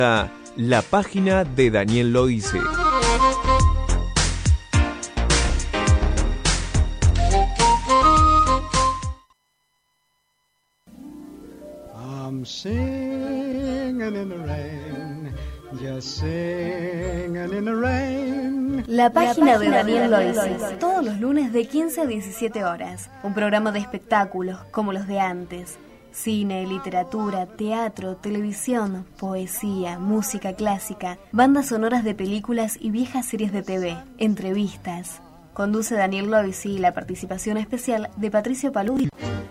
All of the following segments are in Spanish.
La página de Daniel Loise. I'm singing in the rain, just singing in the rain. La página de Daniel Loise, todos los lunes de 15 a 17 horas. Un programa de espectáculos como los de antes. Cine, literatura, teatro, televisión, poesía, música clásica, bandas sonoras de películas y viejas series de TV, entrevistas. Conduce Daniel Loise y la participación especial de Patricio Paludi.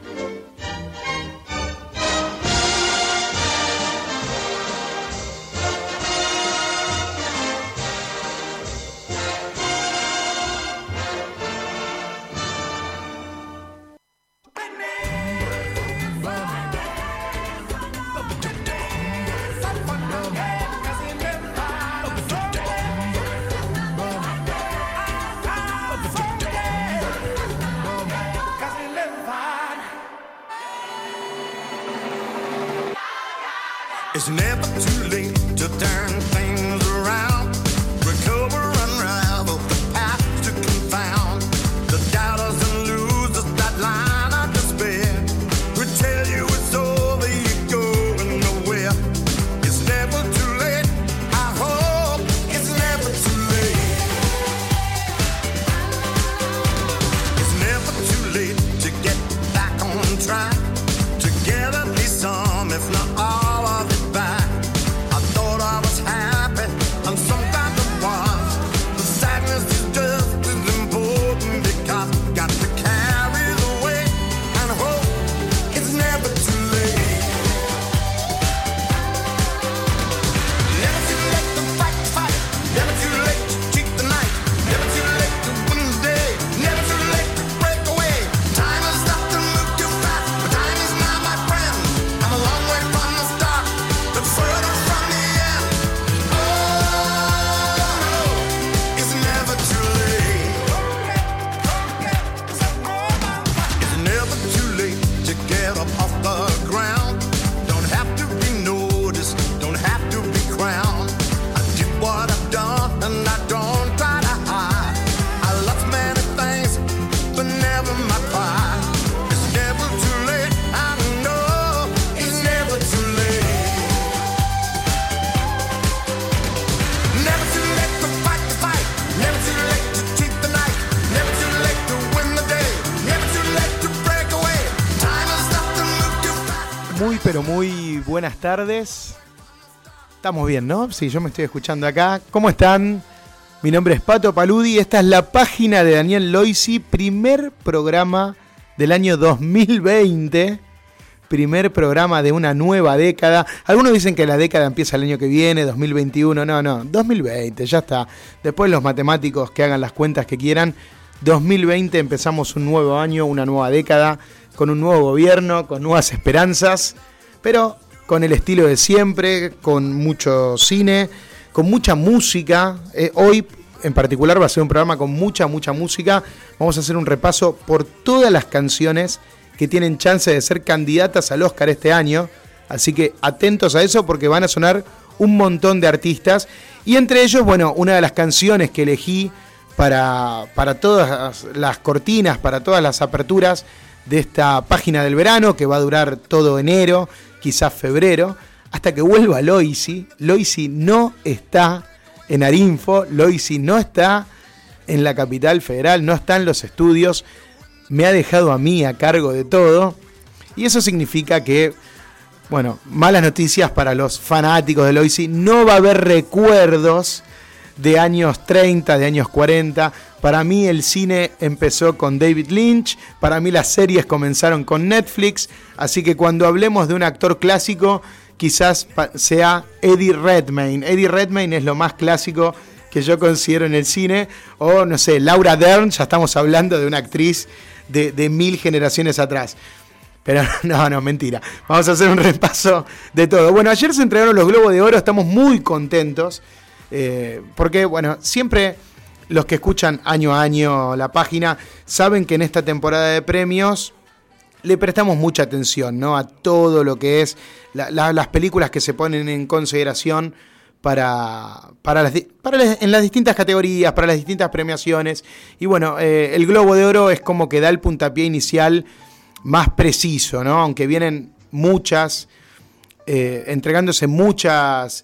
It's never too late to turn things around. Recover, unravel the past to confound. The doubters and losers, that line of despair, would tell you it's over, you're going nowhere. It's never too late, I hope it's never too late. It's never too late to get back on track. Together be some, if not all of it. Pero muy buenas tardes. Estamos bien, ¿no? Sí, yo me estoy escuchando acá. ¿Cómo están? Mi nombre es Pato Paludi. Esta es la página de Daniel Loise. Primer programa del año 2020. Primer programa de una nueva década. Algunos dicen que la década empieza el año que viene, 2021. No, 2020, ya está. Después los matemáticos que hagan las cuentas que quieran. 2020 empezamos un nuevo año, una nueva década, con un nuevo gobierno, con nuevas esperanzas. Pero con el estilo de siempre, con mucho cine, con mucha música. Hoy en particular va a ser un programa con mucha música. Vamos a hacer un repaso por todas las canciones que tienen chance de ser candidatas al Oscar este año. Así que atentos a eso porque van a sonar un montón de artistas. Y entre ellos, bueno, una de las canciones que elegí para todas las cortinas, para todas las aperturas de esta página del verano que va a durar todo enero, quizás febrero, hasta que vuelva Loise. Loise no está en Arinfo, Loise no está en la capital federal, no está en los estudios, me ha dejado a mí a cargo de todo, y eso significa que, bueno, malas noticias para los fanáticos de Loise, no va a haber recuerdos de años 30, de años 40. Para mí el cine empezó con David Lynch, para mí las series comenzaron con Netflix, así que cuando hablemos de un actor clásico, quizás sea Eddie Redmayne. Eddie Redmayne es lo más clásico que yo considero en el cine, o no sé, Laura Dern, ya estamos hablando de una actriz de 1000 generaciones atrás. Pero no, mentira. Vamos a hacer un repaso de todo. Bueno, ayer se entregaron los Globos de Oro, estamos muy contentos, porque, bueno, siempre los que escuchan año a año la página saben que en esta temporada de premios le prestamos mucha atención, ¿no? A todo lo que es las películas que se ponen en consideración en las distintas categorías, para las distintas premiaciones. Y bueno, el Globo de Oro es como que da el puntapié inicial más preciso, ¿no? Aunque vienen muchas, entregándose muchas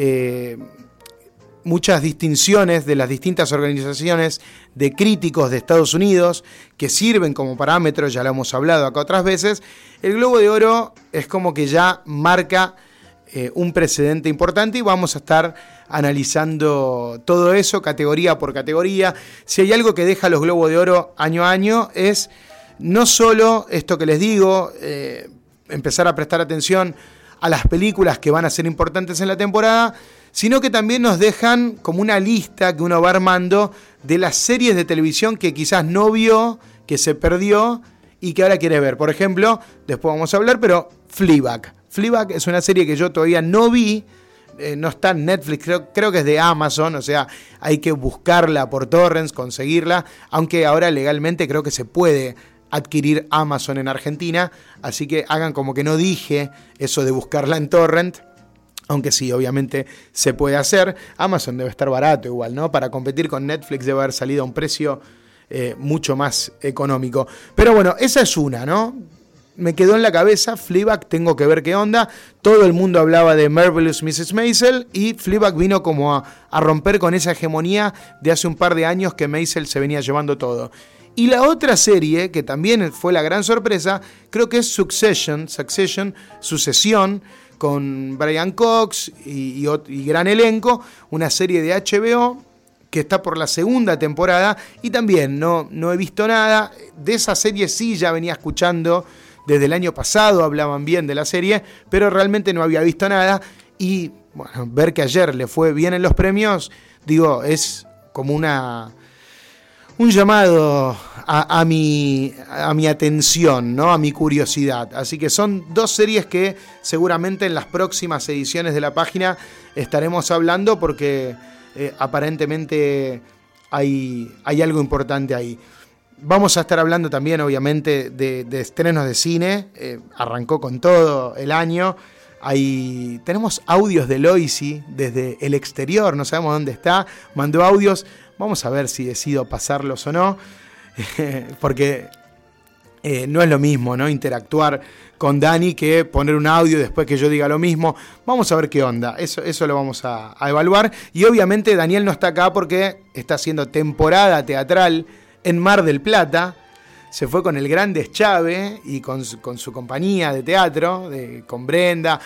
distinciones de las distintas organizaciones de críticos de Estados Unidos que sirven como parámetro, ya lo hemos hablado acá otras veces. El Globo de Oro es como que ya marca un precedente importante y vamos a estar analizando todo eso categoría por categoría. Si hay algo que deja los Globos de Oro año a año es no solo esto que les digo, empezar a prestar atención a las películas que van a ser importantes en la temporada, sino que también nos dejan como una lista que uno va armando de las series de televisión que quizás no vio, que se perdió y que ahora quiere ver. Por ejemplo, después vamos a hablar, pero Fleabag. Fleabag es una serie que yo todavía no vi, no está en Netflix, creo que es de Amazon, o sea, hay que buscarla por torrents, conseguirla, aunque ahora legalmente creo que se puede adquirir Amazon en Argentina, así que hagan como que no dije eso de buscarla en torrent, aunque sí, obviamente se puede hacer. Amazon debe estar barato igual, ¿no? Para competir con Netflix debe haber salido a un precio mucho más económico. Pero bueno, esa es una, ¿no? Me quedó en la cabeza, Fleabag, tengo que ver qué onda. Todo el mundo hablaba de Marvelous Mrs. Maisel y Fleabag vino como a romper con esa hegemonía de hace un par de años que Maisel se venía llevando todo. Y la otra serie, que también fue la gran sorpresa, creo que es Succession, con Brian Cox y gran elenco, una serie de HBO que está por la segunda temporada y también no he visto nada. De esa serie sí ya venía escuchando desde el año pasado, hablaban bien de la serie, pero realmente no había visto nada y bueno, ver que ayer le fue bien en los premios, digo, es como un llamado a mi atención, ¿no? A mi curiosidad. Así que son dos series que seguramente en las próximas ediciones de la página estaremos hablando porque aparentemente hay algo importante ahí. Vamos a estar hablando también, obviamente, de estrenos de cine. Arrancó con todo el año. Tenemos audios de Loisi desde el exterior, no sabemos dónde está. Mandó audios. Vamos a ver si decido pasarlos o no, porque no es lo mismo, ¿no? Interactuar con Dani que poner un audio después que yo diga lo mismo. Vamos a ver qué onda, eso lo vamos a evaluar. Y obviamente Daniel no está acá porque está haciendo temporada teatral en Mar del Plata. Se fue con el Grande Chave y con su compañía de teatro, con Brenda.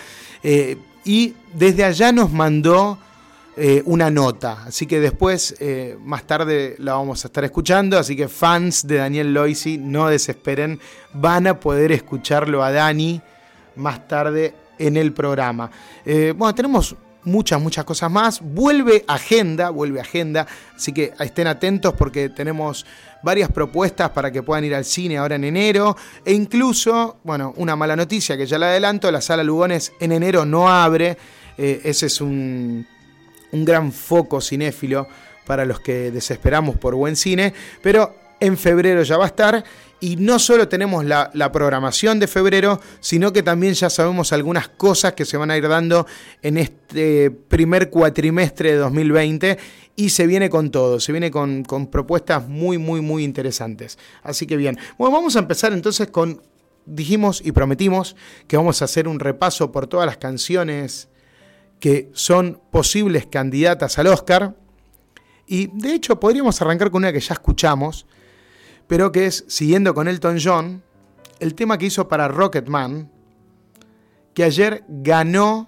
Y desde allá nos mandó una nota, así que después más tarde la vamos a estar escuchando, así que fans de Daniel Loisi no desesperen, van a poder escucharlo a Dani más tarde en el programa. Bueno, tenemos muchas cosas más, vuelve agenda, así que estén atentos porque tenemos varias propuestas para que puedan ir al cine ahora en enero, e incluso, bueno, una mala noticia que ya la adelanto, la Sala Lugones en enero no abre, ese es un gran foco cinéfilo para los que desesperamos por buen cine, pero en febrero ya va a estar, y no solo tenemos la programación de febrero, sino que también ya sabemos algunas cosas que se van a ir dando en este primer cuatrimestre de 2020, y se viene con todo, se viene con propuestas muy interesantes. Así que bien, bueno, vamos a empezar entonces dijimos y prometimos que vamos a hacer un repaso por todas las canciones que son posibles candidatas al Oscar, y de hecho podríamos arrancar con una que ya escuchamos, pero que es, siguiendo con Elton John, el tema que hizo para Rocketman, que ayer ganó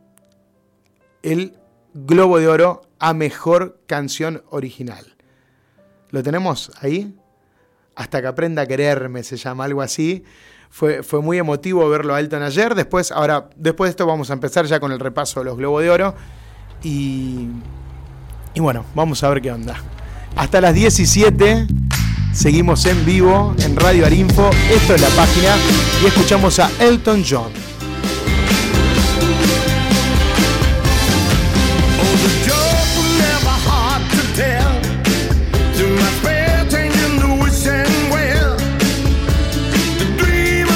el Globo de Oro a Mejor Canción Original. ¿Lo tenemos ahí? Hasta que aprenda a quererme, se llama, algo así. Fue muy emotivo verlo a Elton ayer. Después de esto vamos a empezar ya con el repaso de los Globos de Oro. Y bueno, vamos a ver qué onda. Hasta las 17 seguimos en vivo en Radio Arinfo. Esto es la página y escuchamos a Elton John. Dream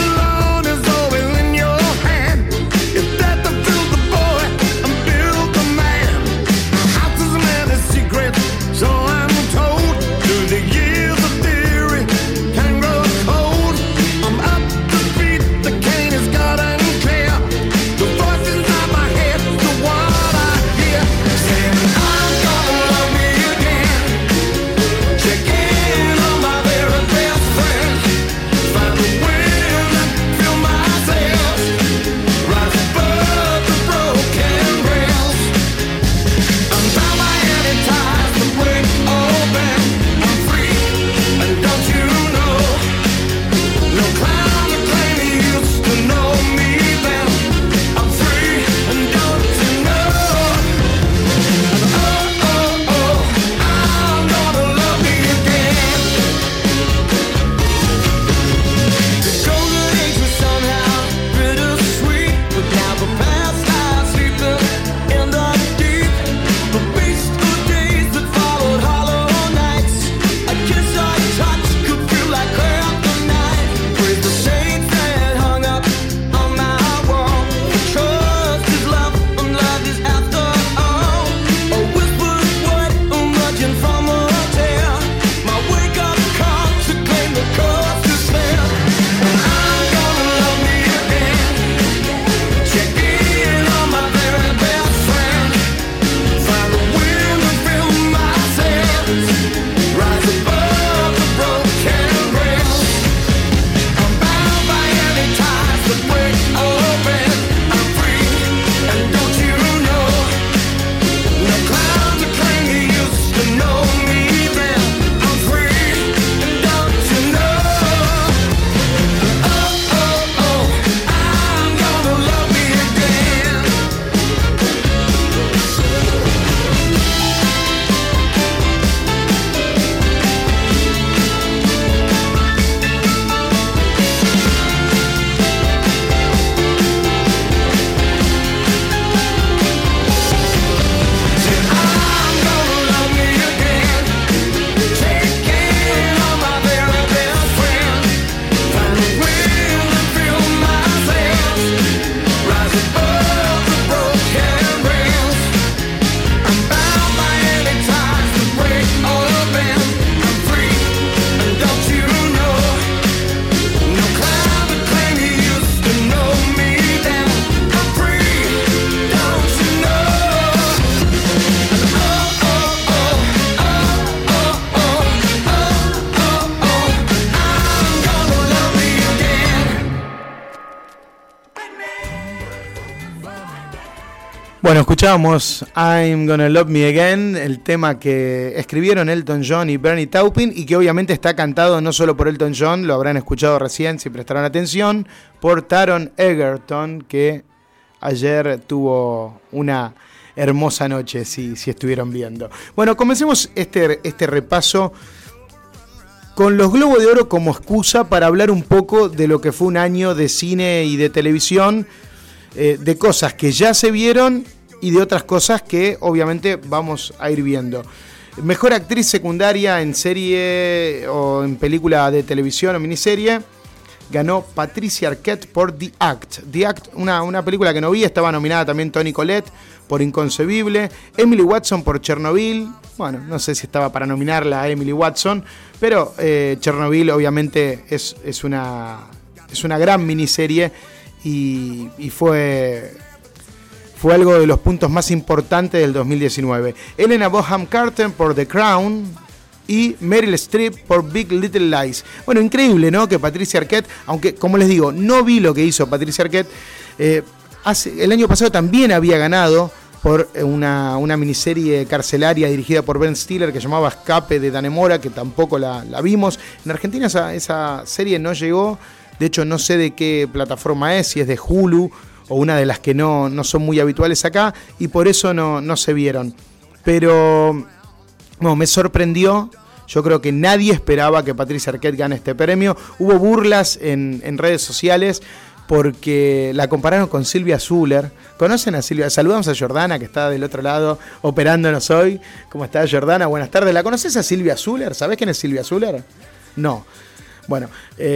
Bueno, escuchábamos I'm Gonna Love Me Again, el tema que escribieron Elton John y Bernie Taupin y que obviamente está cantado no solo por Elton John, lo habrán escuchado recién si prestaron atención, por Taron Egerton, que ayer tuvo una hermosa noche, si estuvieron viendo. Bueno, comencemos este repaso con los Globos de Oro como excusa para hablar un poco de lo que fue un año de cine y de televisión, de cosas que ya se vieron y de otras cosas que obviamente vamos a ir viendo. Mejor actriz secundaria en serie o en película de televisión o miniserie ganó Patricia Arquette por The Act. The Act, una película que no vi, estaba nominada también Toni Collette por Inconcebible, Emily Watson por Chernobyl. Bueno, no sé si estaba para nominarla a Emily Watson, pero Chernobyl obviamente es una gran miniserie y fue algo de los puntos más importantes del 2019. Helena Bonham Carter por The Crown y Meryl Streep por Big Little Lies. Bueno, increíble, ¿no? Que Patricia Arquette, aunque como les digo, no vi lo que hizo Patricia Arquette, el año pasado también había ganado por una miniserie carcelaria dirigida por Ben Stiller que llamaba Escape de Dannemora, que tampoco la vimos. En Argentina esa serie no llegó, de hecho no sé de qué plataforma es, si es de Hulu o una de las que no son muy habituales acá, y por eso no se vieron. Pero bueno, me sorprendió. Yo creo que nadie esperaba que Patricia Arquette gane este premio. Hubo burlas en redes sociales porque la compararon con Silvia Zuller. ¿Conocen a Silvia? Saludamos a Jordana, que está del otro lado operándonos hoy. ¿Cómo está, Jordana? Buenas tardes. ¿La conoces a Silvia Zuller? ¿Sabés quién es Silvia Zuller? No. Bueno,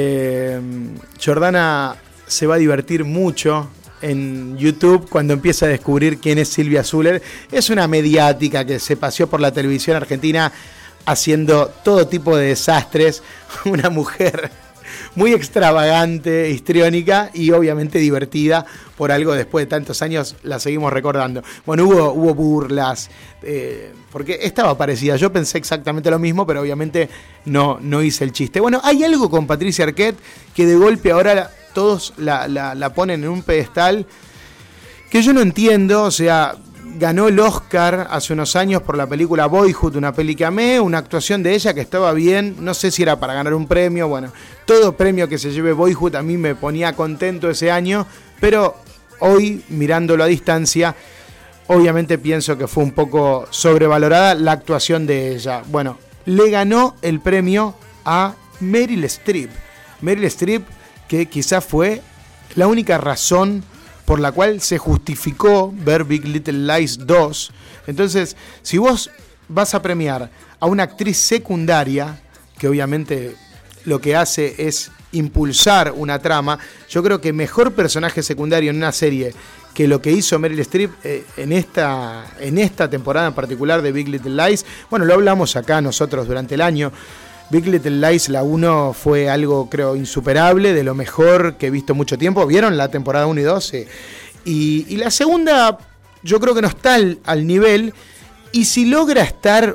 Jordana se va a divertir mucho en YouTube cuando empieza a descubrir quién es Silvia Zuller. Es una mediática que se paseó por la televisión argentina haciendo todo tipo de desastres. Una mujer muy extravagante, histriónica y obviamente divertida. Por algo después de tantos años la seguimos recordando. Bueno, hubo burlas, porque estaba parecida. Yo pensé exactamente lo mismo, pero obviamente no hice el chiste. Bueno, hay algo con Patricia Arquette que de golpe ahora todos la ponen en un pedestal que yo no entiendo. O sea, ganó el Oscar hace unos años por la película Boyhood, una peli que amé, una actuación de ella que estaba bien, no sé si era para ganar un premio. Bueno, todo premio que se lleve Boyhood a mí me ponía contento ese año, pero hoy, mirándolo a distancia, obviamente pienso que fue un poco sobrevalorada la actuación de ella. Bueno, le ganó el premio a Meryl Streep. Meryl Streep, que quizás fue la única razón por la cual se justificó ver Big Little Lies 2. Entonces, si vos vas a premiar a una actriz secundaria, que obviamente lo que hace es impulsar una trama, yo creo que mejor personaje secundario en una serie que lo que hizo Meryl Streep en esta temporada en particular de Big Little Lies. Bueno, lo hablamos acá nosotros durante el año. Big Little Lies, la 1 fue algo, creo, insuperable, de lo mejor que he visto mucho tiempo. ¿Vieron la temporada 1 y 2? Y la segunda, yo creo que no está al nivel. Y si logra estar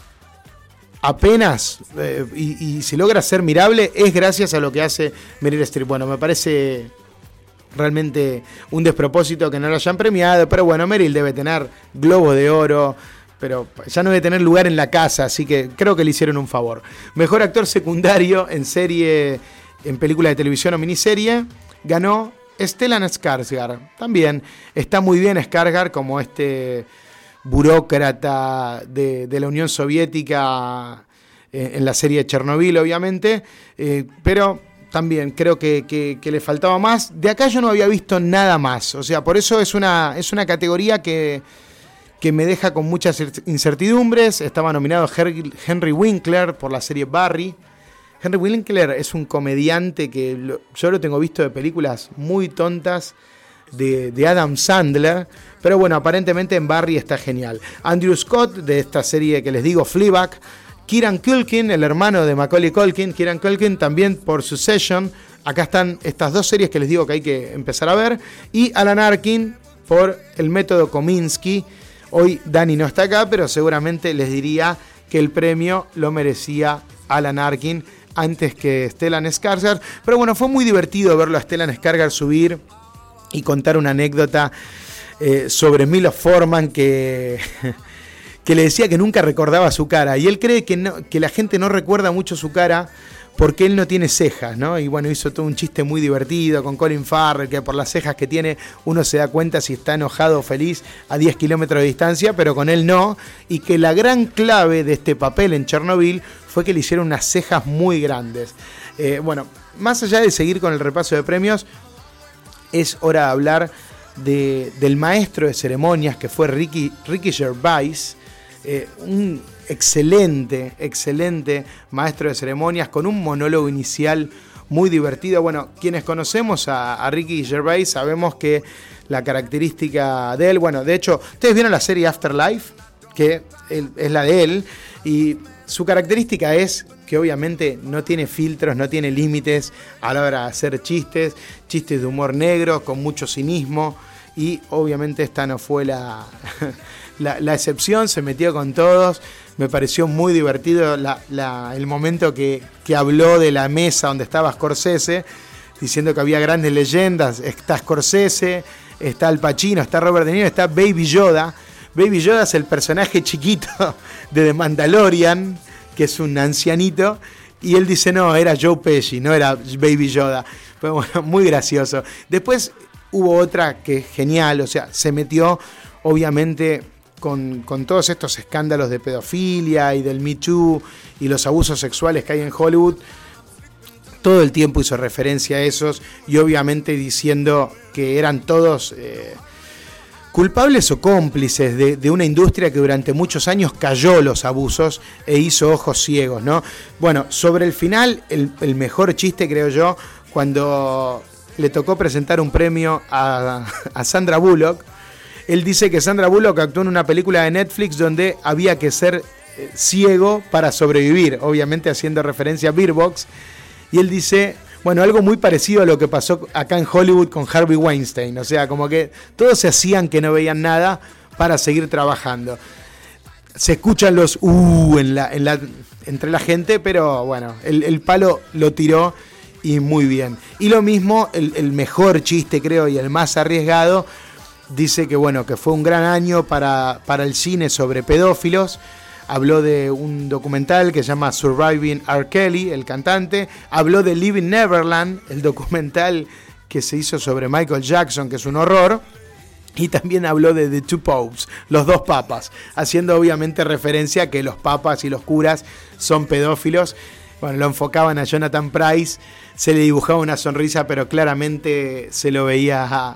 apenas, y si logra ser mirable, es gracias a lo que hace Meryl Streep. Bueno, me parece realmente un despropósito que no lo hayan premiado. Pero bueno, Meryl debe tener Globo de Oro, pero ya no debe tener lugar en la casa, así que creo que le hicieron un favor. Mejor actor secundario en serie, en película de televisión o miniserie, ganó Stellan Skarsgård. También está muy bien Skarsgård como este burócrata de la Unión Soviética en la serie Chernobyl, obviamente, pero también creo que le faltaba más. De acá yo no había visto nada más, o sea, por eso es una categoría que me deja con muchas incertidumbres. Estaba nominado Henry Winkler por la serie Barry. Henry Winkler es un comediante que yo lo tengo visto de películas muy tontas de Adam Sandler, pero bueno, aparentemente en Barry está genial. Andrew Scott, de esta serie que les digo, Fleabag. Kieran Culkin, el hermano de Macaulay Culkin, Kieran Culkin también por Succession. Acá están estas dos series que les digo que hay que empezar a ver. Y Alan Arkin por El método Kominsky. Hoy Dani no está acá, pero seguramente les diría que el premio lo merecía Alan Arkin antes que Stellan Skarsgård. Pero bueno, fue muy divertido verlo a Stellan Skarsgård subir y contar una anécdota sobre Milos Forman que le decía que nunca recordaba su cara. Y él cree que la gente no recuerda mucho su cara porque él no tiene cejas, ¿no? Y bueno, hizo todo un chiste muy divertido con Colin Farrell, que por las cejas que tiene uno se da cuenta si está enojado o feliz a 10 kilómetros de distancia, pero con él no. Y que la gran clave de este papel en Chernobyl fue que le hicieron unas cejas muy grandes. Bueno, más allá de seguir con el repaso de premios, es hora de hablar del maestro de ceremonias, que fue Ricky Gervais, un excelente maestro de ceremonias con un monólogo inicial muy divertido. Bueno, quienes conocemos a Ricky Gervais sabemos que la característica de él, bueno, de hecho, ustedes vieron la serie Afterlife, que es la de él, y su característica es que obviamente no tiene filtros, no tiene límites a la hora de hacer chistes de humor negro, con mucho cinismo, y obviamente esta no fue la excepción, se metió con todos. Me pareció muy divertido el momento que habló de la mesa donde estaba Scorsese, diciendo que había grandes leyendas. Está Scorsese, está Al Pacino, está Robert De Niro, está Baby Yoda. Baby Yoda es el personaje chiquito de The Mandalorian, que es un ancianito, y él dice, no, era Joe Pesci, no era Baby Yoda. Pero bueno, muy gracioso. Después hubo otra que es genial, o sea, se metió obviamente con todos estos escándalos de pedofilia y del Me Too y los abusos sexuales que hay en Hollywood. Todo el tiempo hizo referencia a esos y obviamente diciendo que eran todos culpables o cómplices de una industria que durante muchos años cayó los abusos e hizo ojos ciegos, ¿no? Bueno, sobre el final, el mejor chiste, creo yo, cuando le tocó presentar un premio a Sandra Bullock. Él dice que Sandra Bullock actuó en una película de Netflix donde había que ser ciego para sobrevivir, obviamente haciendo referencia a Bird Box. Y él dice, bueno, algo muy parecido a lo que pasó acá en Hollywood con Harvey Weinstein. O sea, como que todos se hacían que no veían nada para seguir trabajando. Se escuchan los entre la gente, pero bueno, el palo lo tiró y muy bien. Y lo mismo, el mejor chiste, creo, y el más arriesgado, dice que bueno, que fue un gran año para el cine sobre pedófilos. Habló de un documental que se llama Surviving R. Kelly, el cantante. Habló de Living Neverland, el documental que se hizo sobre Michael Jackson, que es un horror. Y también habló de The Two Popes, los dos papas, haciendo obviamente referencia a que los papas y los curas son pedófilos. Bueno, lo enfocaban a Jonathan Pryce, se le dibujaba una sonrisa, pero claramente se lo veía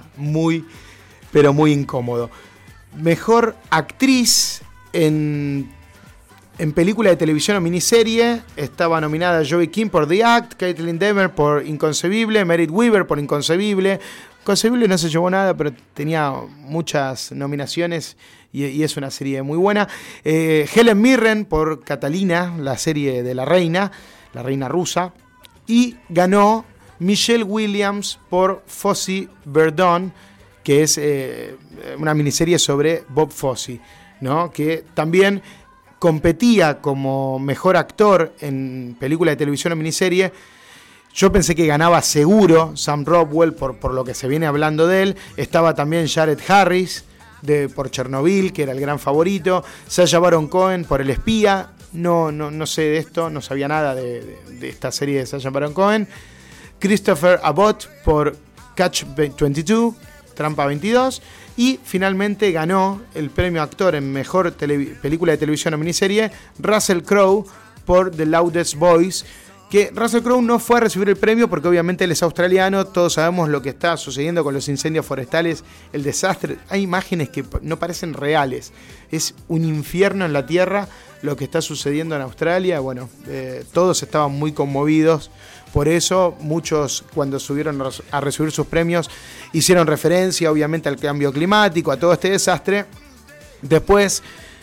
pero muy incómodo. Mejor actriz en película de televisión o miniserie, estaba nominada Joey King por The Act, Caitlin Dever por Inconcebible, Merit Weaver por Inconcebible. Inconcebible no se llevó nada, pero tenía muchas nominaciones y es una serie muy buena. Helen Mirren por Catalina, la serie de la reina rusa. Y ganó Michelle Williams por Fosse Verdon, que es una miniserie sobre Bob Fosse, ¿no? Que también competía como mejor actor en película de televisión o miniserie. Yo pensé que ganaba seguro Sam Rockwell por lo que se viene hablando de él. Estaba también Jared Harris por Chernobyl, que era el gran favorito. Sacha Baron Cohen por El Espía. No sé de esto, no sabía nada de esta serie de Sacha Baron Cohen. Christopher Abbott por Catch 22, Trampa 22. Y finalmente ganó el premio actor en mejor película de televisión o miniserie Russell Crowe por The Loudest Voice, que Russell Crowe no fue a recibir el premio porque obviamente él es australiano. Todos sabemos lo que está sucediendo con los incendios forestales, el desastre. Hay imágenes que no parecen reales. Es un infierno en la tierra lo que está sucediendo en Australia. Bueno, todos estaban muy conmovidos por eso. Muchos, cuando subieron a recibir sus premios, hicieron referencia obviamente al cambio climático, a todo este desastre. Después,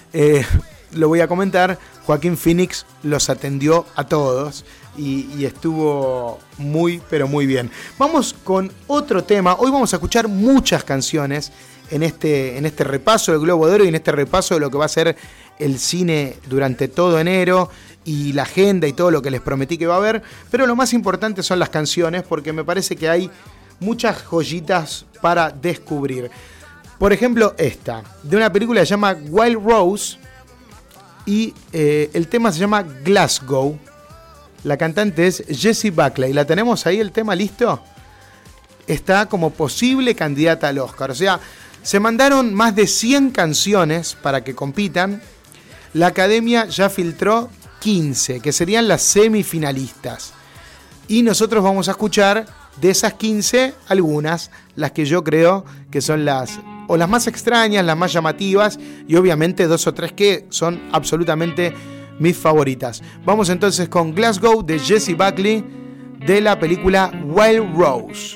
lo voy a comentar, Joaquín Phoenix los atendió a todos y estuvo pero muy bien. Vamos con otro tema. Hoy vamos a escuchar muchas canciones en este repaso del Globo de Oro y en este repaso de lo que va a ser el cine durante todo enero y la agenda y todo lo que les prometí que va a haber. Pero lo más importante son las canciones, porque me parece que hay muchas joyitas para descubrir. Por ejemplo, esta, de una película que se llama Wild Rose, y el tema se llama Glasgow. La cantante es Jessie Buckley. ¿La tenemos ahí el tema listo? Está como posible candidata al Oscar. O sea, se mandaron más de 100 canciones para que compitan. La Academia ya filtró 15, que serían las semifinalistas. Y nosotros vamos a escuchar de esas 15 algunas, las que yo creo que son las más extrañas, las más llamativas, y obviamente 2 o 3 que son absolutamente mis favoritas. Vamos entonces con Glasgow de Jessie Buckley de la película Wild Rose.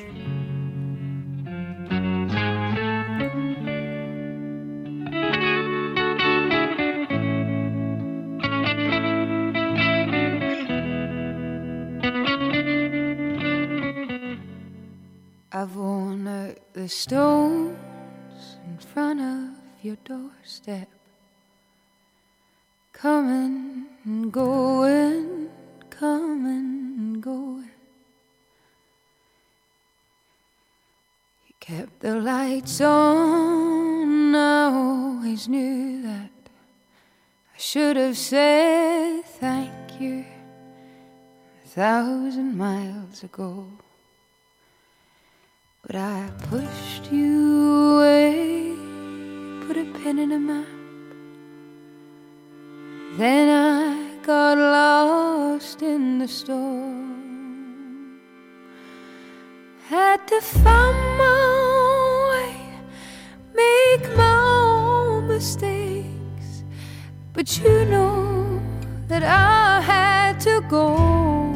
I've worn out the stones in front of your doorstep, coming and going, coming and going. You kept the lights on, I always knew that. I should have said thank you 1,000 miles ago. But I pushed you away, put a pin in a map. Then I got lost in the storm. Had to find my way, make my own mistakes. But you know that I had to go.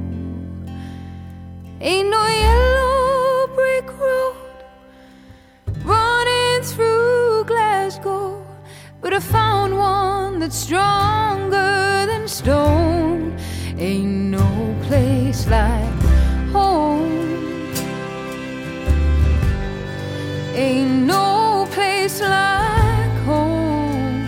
Ain't no yellow brick road running through Glasgow, but I found one that's stronger than stone. Ain't no place like home. Ain't no place like home.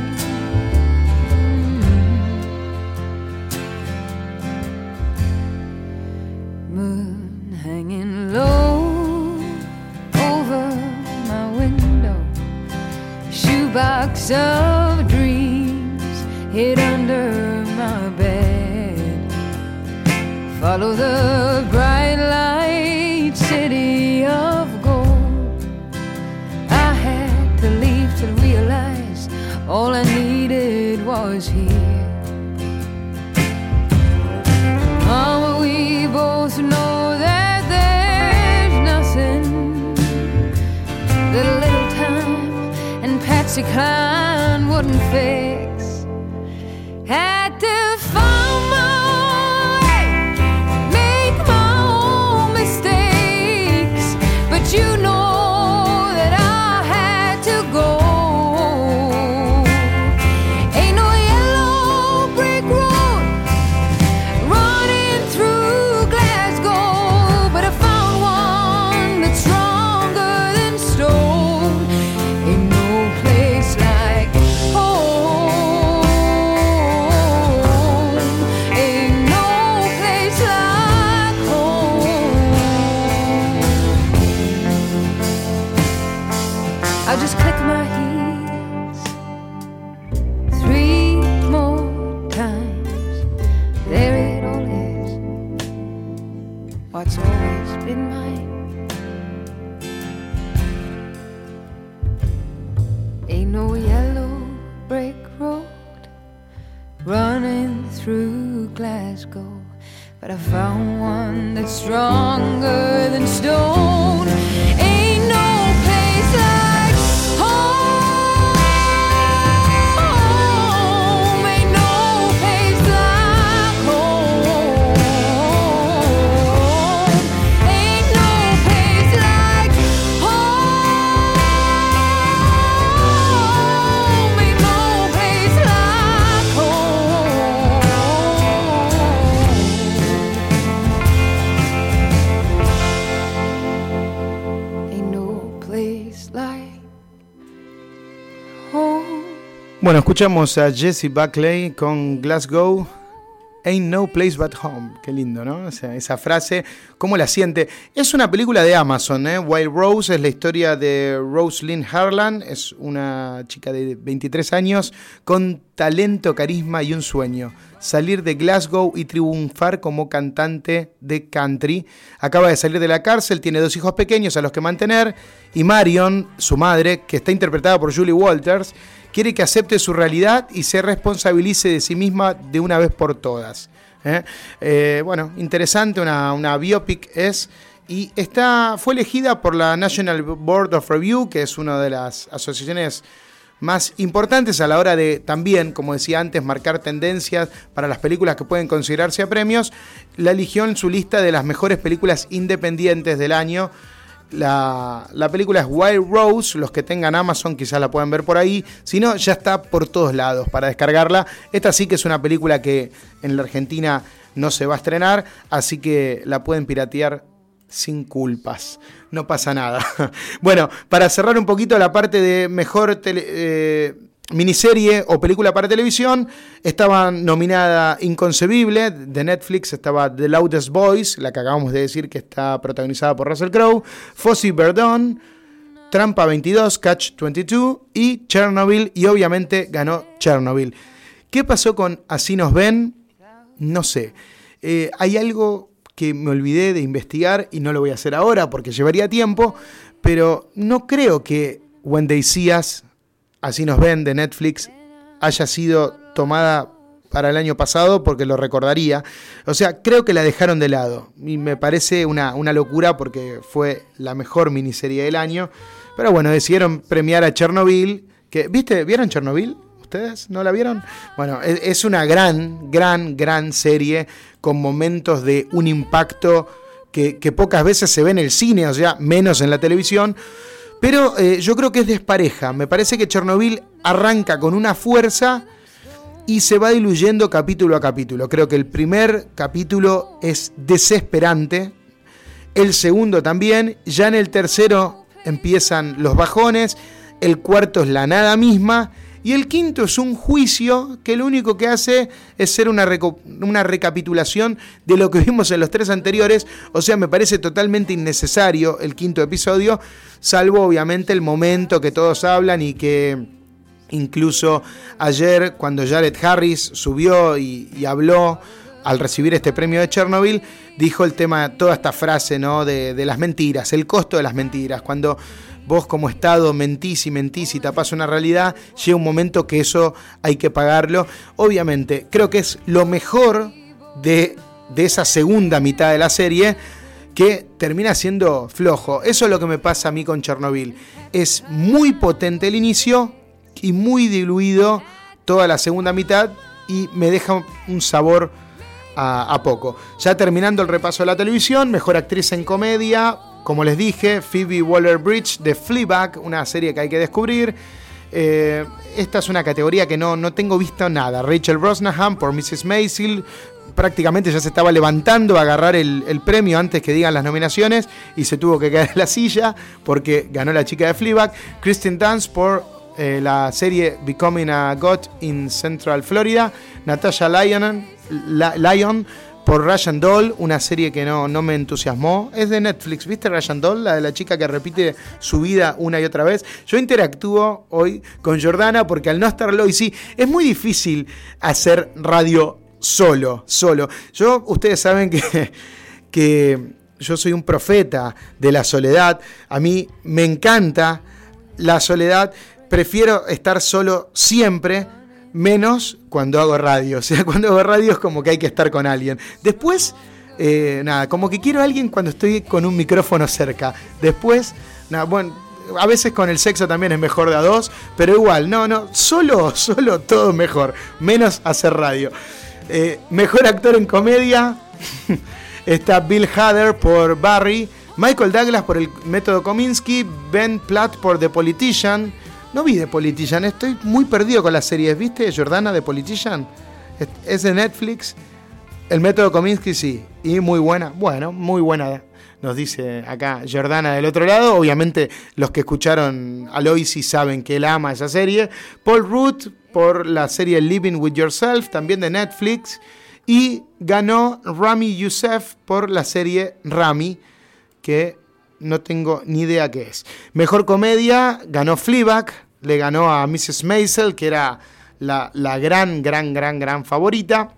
Moon hanging low over my window, shoebox of dreams hid under my bed. Follow the bright light, city of gold. I had to leave to realize all I needed was here. Mama, we both know that there's nothing that a little time and Patsy Cline wouldn't fix. Had to find my way, make my own mistakes, but you know that I had to go. Ain't no yellow brick road running through Glasgow, but I found one that's stronger than stone. Ain't no place like home. Ain't no place like home. I'll just click my heels 3 more times. There it all is, what's always been mine. Ain't no yellow brick road running through Glasgow, but I found one that's stronger than stone. Ain't no place like home. Ain't no place like home. Ain't no place like home. Ain't no place like home. Ain't no place like home. Bueno, escuchamos a Jessie Buckley con Glasgow Ain't no place but home. Qué lindo, ¿no? O sea, esa frase, ¿cómo la siente? Es una película de Amazon, ¿eh? Wild Rose es la historia de Rosalind Harlan. Es una chica de 23 años con talento, carisma y un sueño: salir de Glasgow y triunfar como cantante de country. Acaba de salir de la cárcel, tiene 2 hijos pequeños a los que mantener, y Marion, su madre, que está interpretada por Julie Walters, quiere que acepte su realidad y se responsabilice de sí misma de una vez por todas. Bueno, interesante, una biopic es, y fue elegida por la National Board of Review, que es una de las asociaciones más importantes a la hora de también, como decía antes, marcar tendencias para las películas que pueden considerarse a premios. La eligió en su lista de las mejores películas independientes del año. La película es Wild Rose. Los que tengan Amazon quizás la puedan ver por ahí, si no, ya está por todos lados para descargarla. Esta sí que es una película que en la Argentina no se va a estrenar, así que la pueden piratear sin culpas, no pasa nada. Bueno, para cerrar un poquito la parte de mejor miniserie o película para televisión, estaba nominada Inconcebible de Netflix, estaba The Loudest Voice, la que acabamos de decir que está protagonizada por Russell Crowe, Fosse Verdon, Trampa 22, Catch 22 y Chernobyl, y obviamente ganó Chernobyl. ¿Qué pasó con Así nos ven? No sé. Hay algo que me olvidé de investigar y no lo voy a hacer ahora porque llevaría tiempo, pero no creo que When They See Us, Así nos ven, de Netflix, haya sido tomada para el año pasado, porque lo recordaría. O sea, creo que la dejaron de lado. Y me parece una locura porque fue la mejor miniserie del año. Pero bueno, decidieron premiar a Chernobyl. ¿Vieron Chernobyl? ¿Ustedes no la vieron? Bueno, es una gran serie con momentos de un impacto que pocas veces se ve en el cine, o sea, menos en la televisión. Pero yo creo que es despareja. Me parece que Chernobyl arranca con una fuerza y se va diluyendo capítulo a capítulo. Creo que el primer capítulo es desesperante, el segundo también, ya en el tercero empiezan los bajones, el cuarto es la nada misma, y el quinto es un juicio que lo único que hace es ser una recapitulación de lo que vimos en los 3 anteriores. O sea, me parece totalmente innecesario el quinto episodio, salvo obviamente el momento que todos hablan, y que incluso ayer cuando Jared Harris subió y habló al recibir este premio de Chernobyl, dijo el tema, toda esta frase, ¿no?, de las mentiras, el costo de las mentiras. Cuando vos como Estado mentís y tapás una realidad, llega un momento que eso hay que pagarlo. Obviamente, creo que es lo mejor de esa segunda mitad de la serie, que termina siendo flojo. Eso es lo que me pasa a mí con Chernobyl. Es muy potente el inicio y muy diluido toda la segunda mitad, y me deja un sabor a poco. Ya terminando el repaso de la televisión, mejor actriz en comedia, como les dije, Phoebe Waller-Bridge de Fleabag, una serie que hay que descubrir. Esta es una categoría que no tengo visto nada. Rachel Brosnahan por Mrs. Maisel, prácticamente ya se estaba levantando a agarrar el premio antes que digan las nominaciones, y se tuvo que caer en la silla porque ganó la chica de Fleabag. Kristen Dunst por la serie Becoming a God in Central Florida. Natasha Lyon por Russian Doll, una serie que no me entusiasmó. Es de Netflix, ¿viste Russian Doll? La de la chica que repite su vida una y otra vez. Yo interactúo hoy con Jordana porque al no estar Loisy es muy difícil hacer radio solo. Ustedes saben que yo soy un profeta de la soledad. A mí me encanta la soledad. Prefiero estar solo siempre, menos cuando hago radio. O sea, cuando hago radio es como que hay que estar con alguien. Después, como que quiero a alguien cuando estoy con un micrófono cerca. Después, bueno, a veces con el sexo también es mejor de a dos, pero igual, solo todo mejor, menos hacer radio. Mejor actor en comedia está Bill Hader por Barry, Michael Douglas por El Método Kominsky, Ben Platt por The Politician. No vi The Politician, estoy muy perdido con las series. ¿Viste, Jordana, The Politician? Es de Netflix. El Método Kominsky sí, y muy buena. Bueno, muy buena, nos dice acá Jordana del otro lado. Obviamente los que escucharon a Loisy saben que él ama esa serie. Paul Rudd por la serie Living with Yourself, también de Netflix. Y ganó Rami Youssef por la serie Rami, que no tengo ni idea qué es. Mejor comedia ganó Fleabag, le ganó a Mrs. Maisel, que era la gran favorita.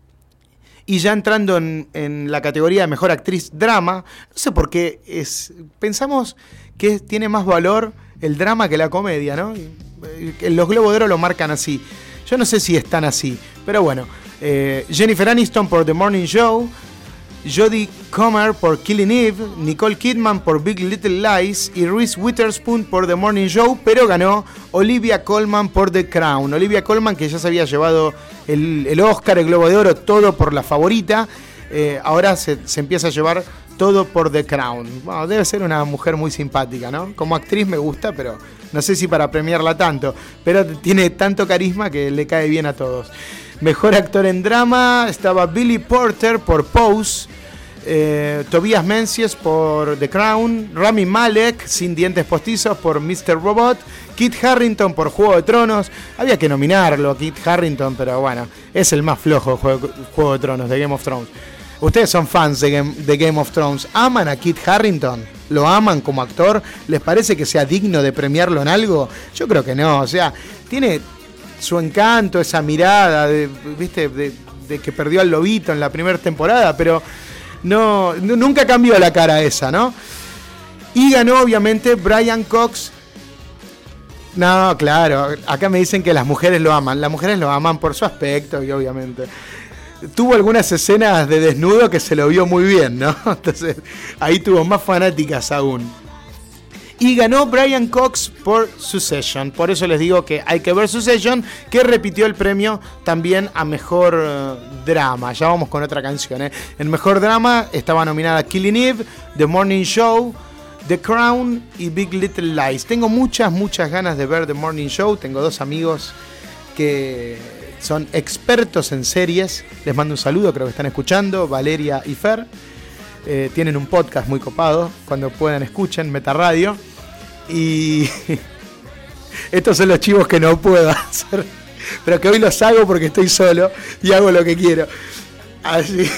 Y ya entrando en la categoría de mejor actriz drama, no sé por qué pensamos que tiene más valor el drama que la comedia, ¿no? Los Globos de Oro lo marcan así. Yo no sé si están así, pero bueno. Jennifer Aniston por The Morning Show, Jodie Comer por Killing Eve, Nicole Kidman por Big Little Lies y Reese Witherspoon por The Morning Show, pero ganó Olivia Colman por The Crown. Olivia Colman, que ya se había llevado el Oscar, el Globo de Oro, todo por La Favorita, ahora se empieza a llevar todo por The Crown. Bueno, debe ser una mujer muy simpática, ¿no? Como actriz me gusta, pero no sé si para premiarla tanto, pero tiene tanto carisma que le cae bien a todos. Mejor actor en drama estaba Billy Porter por Pose, Tobias Menzies por The Crown, Rami Malek, sin dientes postizos, por Mr. Robot, Kit Harington por Juego de Tronos. Había que nominarlo a Kit Harington, pero bueno, es el más flojo de Juego de Tronos, de Game of Thrones. Ustedes son fans de Game of Thrones, ¿aman a Kit Harington? ¿Lo aman como actor? ¿Les parece que sea digno de premiarlo en algo? Yo creo que no, o sea, tiene su encanto, esa mirada de que perdió al lobito en la primera temporada, pero nunca cambió la cara esa, ¿no? Y ganó obviamente Brian Cox. No, claro, acá me dicen que las mujeres lo aman por su aspecto y obviamente tuvo algunas escenas de desnudo que se lo vio muy bien, ¿no? Entonces ahí tuvo más fanáticas aún. Y ganó Brian Cox por Succession. Por eso les digo que hay que ver Succession, que repitió el premio también a Mejor Drama. Ya vamos con otra canción, ¿eh? En Mejor Drama estaba nominada Killing Eve, The Morning Show, The Crown y Big Little Lies. Tengo muchas ganas de ver The Morning Show. Tengo dos amigos que son expertos en series. Les mando un saludo, creo que están escuchando, Valeria y Fer. Tienen un podcast muy copado, cuando puedan escuchen, Meta Radio. Y estos son los chivos que no puedo hacer, pero que hoy los hago porque estoy solo y hago lo que quiero. Así.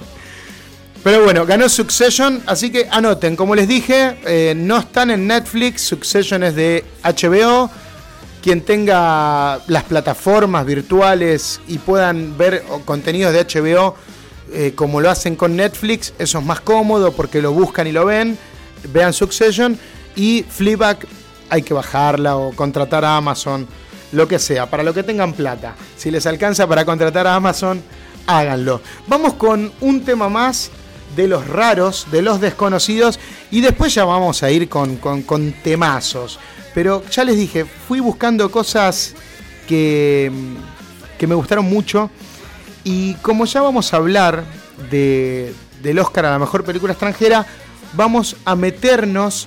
Pero bueno, ganó Succession, así que anoten, como les dije, no están en Netflix, Succession es de HBO. Quien tenga las plataformas virtuales y puedan ver contenidos de HBO, como lo hacen con Netflix, eso es más cómodo porque lo buscan y lo ven. Vean Succession. Y Fleabag hay que bajarla o contratar a Amazon, lo que sea, para lo que tengan plata. Si les alcanza para contratar a Amazon, háganlo. Vamos con un tema más de los raros, de los desconocidos, y después ya vamos a ir con temazos. Pero ya les dije, fui buscando cosas que me gustaron mucho. Y como ya vamos a hablar del Oscar a la mejor película extranjera, vamos a meternos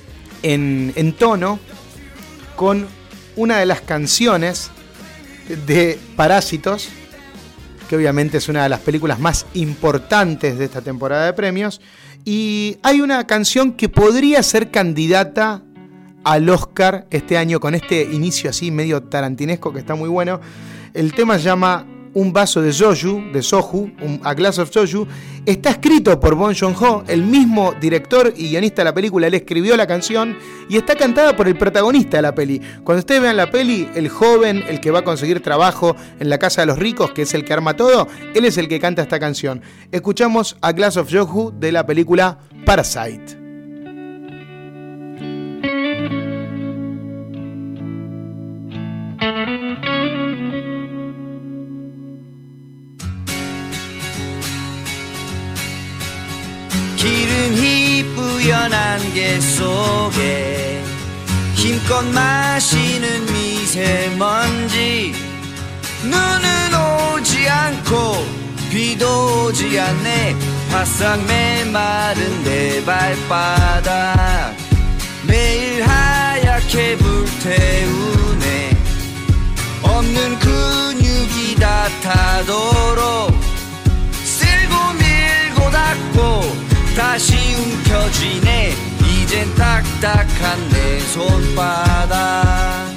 en tono con una de las canciones de Parásitos, que obviamente es una de las películas más importantes de esta temporada de premios. Y hay una canción que podría ser candidata al Oscar este año, con este inicio así medio tarantinesco que está muy bueno. El tema se llama Un vaso de Soju, A Glass of Soju. Está escrito por Bong Joon-ho, el mismo director y guionista de la película. Él escribió la canción y está cantada por el protagonista de la peli. Cuando ustedes vean la peli, el joven, el que va a conseguir trabajo en la casa de los ricos, que es el que arma todo, él es el que canta esta canción. Escuchamos A Glass of Soju de la película Parasite. 기름이 뿌연한 게 속에 힘껏 마시는 미세먼지 눈은 오지 않고 비도 오지 않네 바싹 메마른 내 발바닥 매일 하얗게 불태우네 없는 근육이 다 타도록 쓸고 밀고 닦고 다시 움켜쥐네 이젠 딱딱한 내 손바닥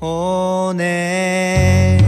오네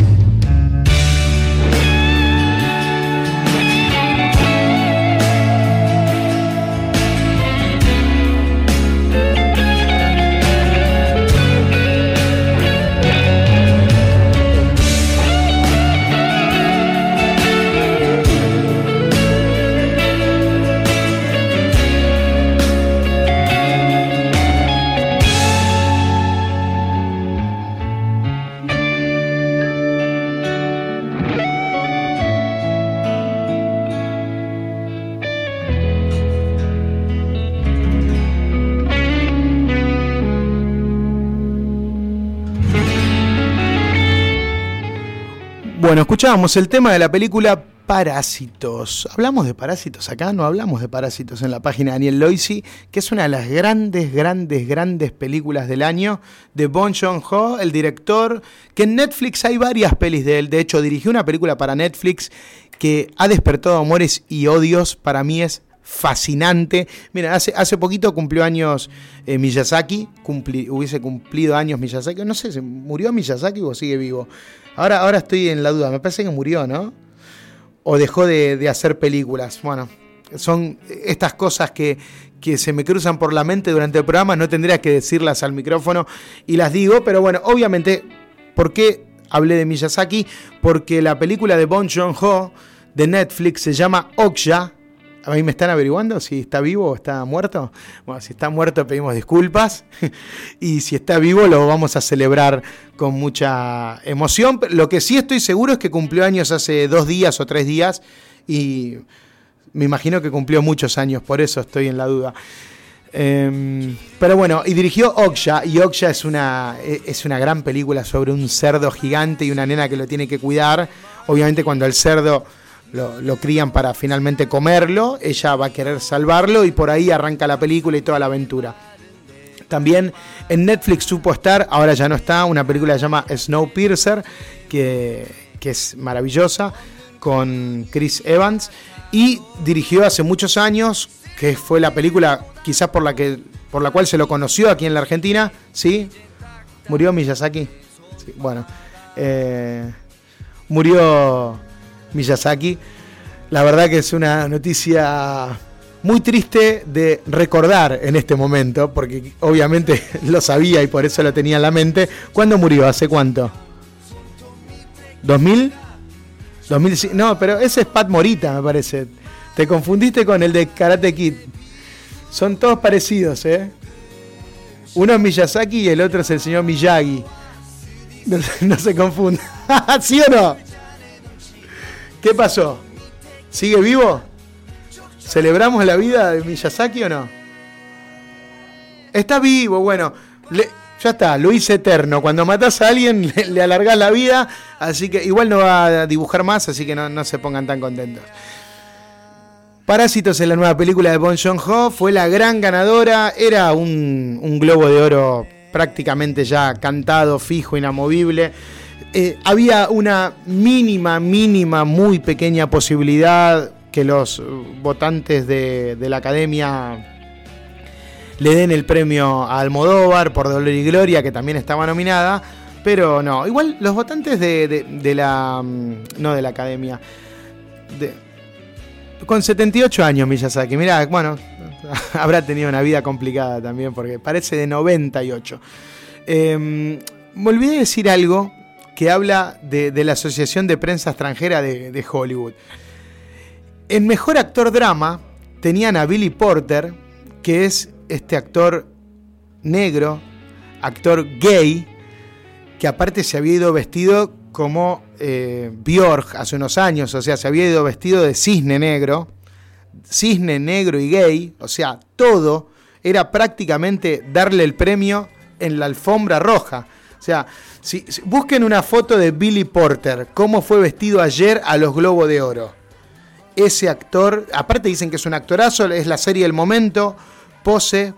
Bueno, escuchábamos el tema de la película Parásitos. ¿Hablamos de parásitos acá? No hablamos de parásitos en la página de Daniel Loisy, que es una de las grandes películas del año de Bong Joon-ho, el director, que en Netflix hay varias pelis de él. De hecho, dirigió una película para Netflix que ha despertado amores y odios. Para mí es fascinante. Mira, hace poquito cumplió años Miyazaki, hubiese cumplido años Miyazaki. No sé, ¿se murió Miyazaki o sigue vivo? Ahora estoy en la duda, me parece que murió, ¿no? O dejó de hacer películas. Bueno, son estas cosas que se me cruzan por la mente durante el programa, no tendría que decirlas al micrófono y las digo, pero bueno, obviamente, ¿por qué hablé de Miyazaki? Porque la película de Bong Joon-ho de Netflix se llama Okja. A mí me están averiguando si está vivo o está muerto. Bueno, si está muerto pedimos disculpas. Y si está vivo lo vamos a celebrar con mucha emoción. Lo que sí estoy seguro es que cumplió años hace 2 días o 3 días. Y me imagino que cumplió muchos años, por eso estoy en la duda. Pero bueno, y dirigió Okja. Y Okja es una gran película sobre un cerdo gigante y una nena que lo tiene que cuidar. Obviamente cuando el cerdo lo crían para finalmente comerlo, ella va a querer salvarlo y por ahí arranca la película y toda la aventura. También en Netflix supo estar, ahora ya no está, una película que se llama Snowpiercer, que es maravillosa, con Chris Evans, y dirigió hace muchos años, que fue la película quizás por la cual se lo conoció aquí en la Argentina, ¿sí? ¿Murió Miyazaki? Sí, bueno, murió Miyazaki. La verdad que es una noticia muy triste de recordar en este momento, porque obviamente lo sabía y por eso lo tenía en la mente. ¿Cuándo murió? ¿Hace cuánto? ¿2000? 2005. No, pero ese es Pat Morita, me parece. Te confundiste con el de Karate Kid. Son todos parecidos, ¿eh? Uno es Miyazaki y el otro es el señor Miyagi. No se confunda. ¿Sí o no? ¿Qué pasó? ¿Sigue vivo? ¿Celebramos la vida de Miyazaki o no? Está vivo, bueno. Ya está, lo hice eterno. Cuando matás a alguien le alargás la vida. Así que igual no va a dibujar más, así que no se pongan tan contentos. Parásitos es la nueva película de Bong Joon-ho. Fue la gran ganadora. Era un Globo de Oro prácticamente ya cantado, fijo, inamovible. Había una mínima, muy pequeña posibilidad que los votantes de la Academia le den el premio a Almodóvar por Dolor y Gloria, que también estaba nominada, pero no. Igual los votantes de la... no de la Academia. Con 78 años Miyazaki, mirá, bueno, habrá tenido una vida complicada también, porque parece de 98. Me olvidé decir algo que habla de la Asociación de Prensa Extranjera de Hollywood. En Mejor Actor Drama tenían a Billy Porter, que es este actor negro, actor gay, que aparte se había ido vestido como Björk hace unos años, o sea, se había ido vestido de cisne negro y gay, o sea, todo era prácticamente darle el premio en la alfombra roja. O sea, si busquen una foto de Billy Porter, cómo fue vestido ayer a los Globos de Oro. Ese actor, aparte dicen que es un actorazo, es la serie del momento, Pose,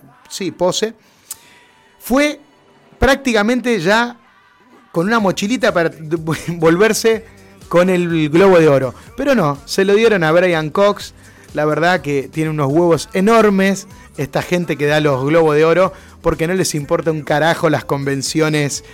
fue prácticamente ya con una mochilita para volverse con el Globo de Oro. Pero no, se lo dieron a Brian Cox, la verdad que tiene unos huevos enormes esta gente que da los Globos de Oro, porque no les importa un carajo las convenciones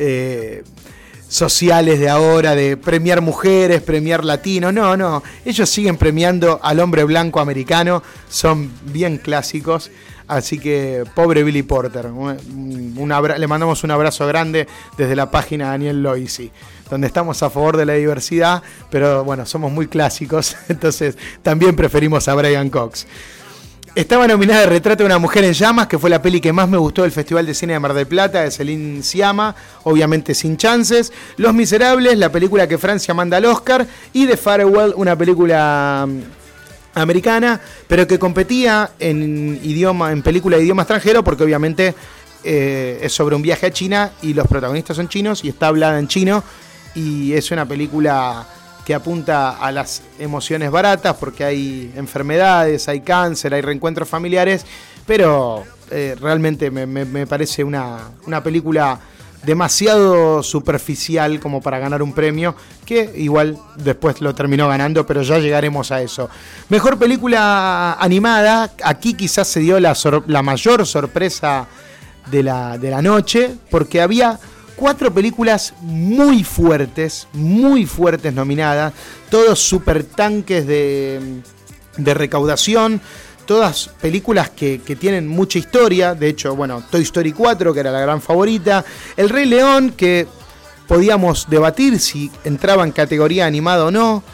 sociales de ahora, de premiar mujeres, premiar latinos. No, ellos siguen premiando al hombre blanco americano, son bien clásicos. Así que, pobre Billy Porter, le mandamos un abrazo grande desde la página Daniel Loisi, donde estamos a favor de la diversidad, pero bueno, somos muy clásicos, entonces también preferimos a Brian Cox. Estaba nominada Retrato de una mujer en llamas, que fue la peli que más me gustó del Festival de Cine de Mar del Plata, de Céline Sciamma, obviamente Sin Chances. Los Miserables, la película que Francia manda al Oscar, y The Farewell, una película americana, pero que competía en película de idioma extranjero, porque obviamente es sobre un viaje a China y los protagonistas son chinos y está hablada en chino, y es una película que apunta a las emociones baratas, porque hay enfermedades, hay cáncer, hay reencuentros familiares, pero realmente me parece una película demasiado superficial como para ganar un premio, que igual después lo terminó ganando, pero ya llegaremos a eso. Mejor película animada, aquí quizás se dio la mayor sorpresa de la noche, porque había 4 películas muy fuertes nominadas, todos supertanques de recaudación, todas películas que tienen mucha historia. De hecho, bueno, Toy Story 4, que era la gran favorita, El Rey León, que podíamos debatir si entraba en categoría animada o no,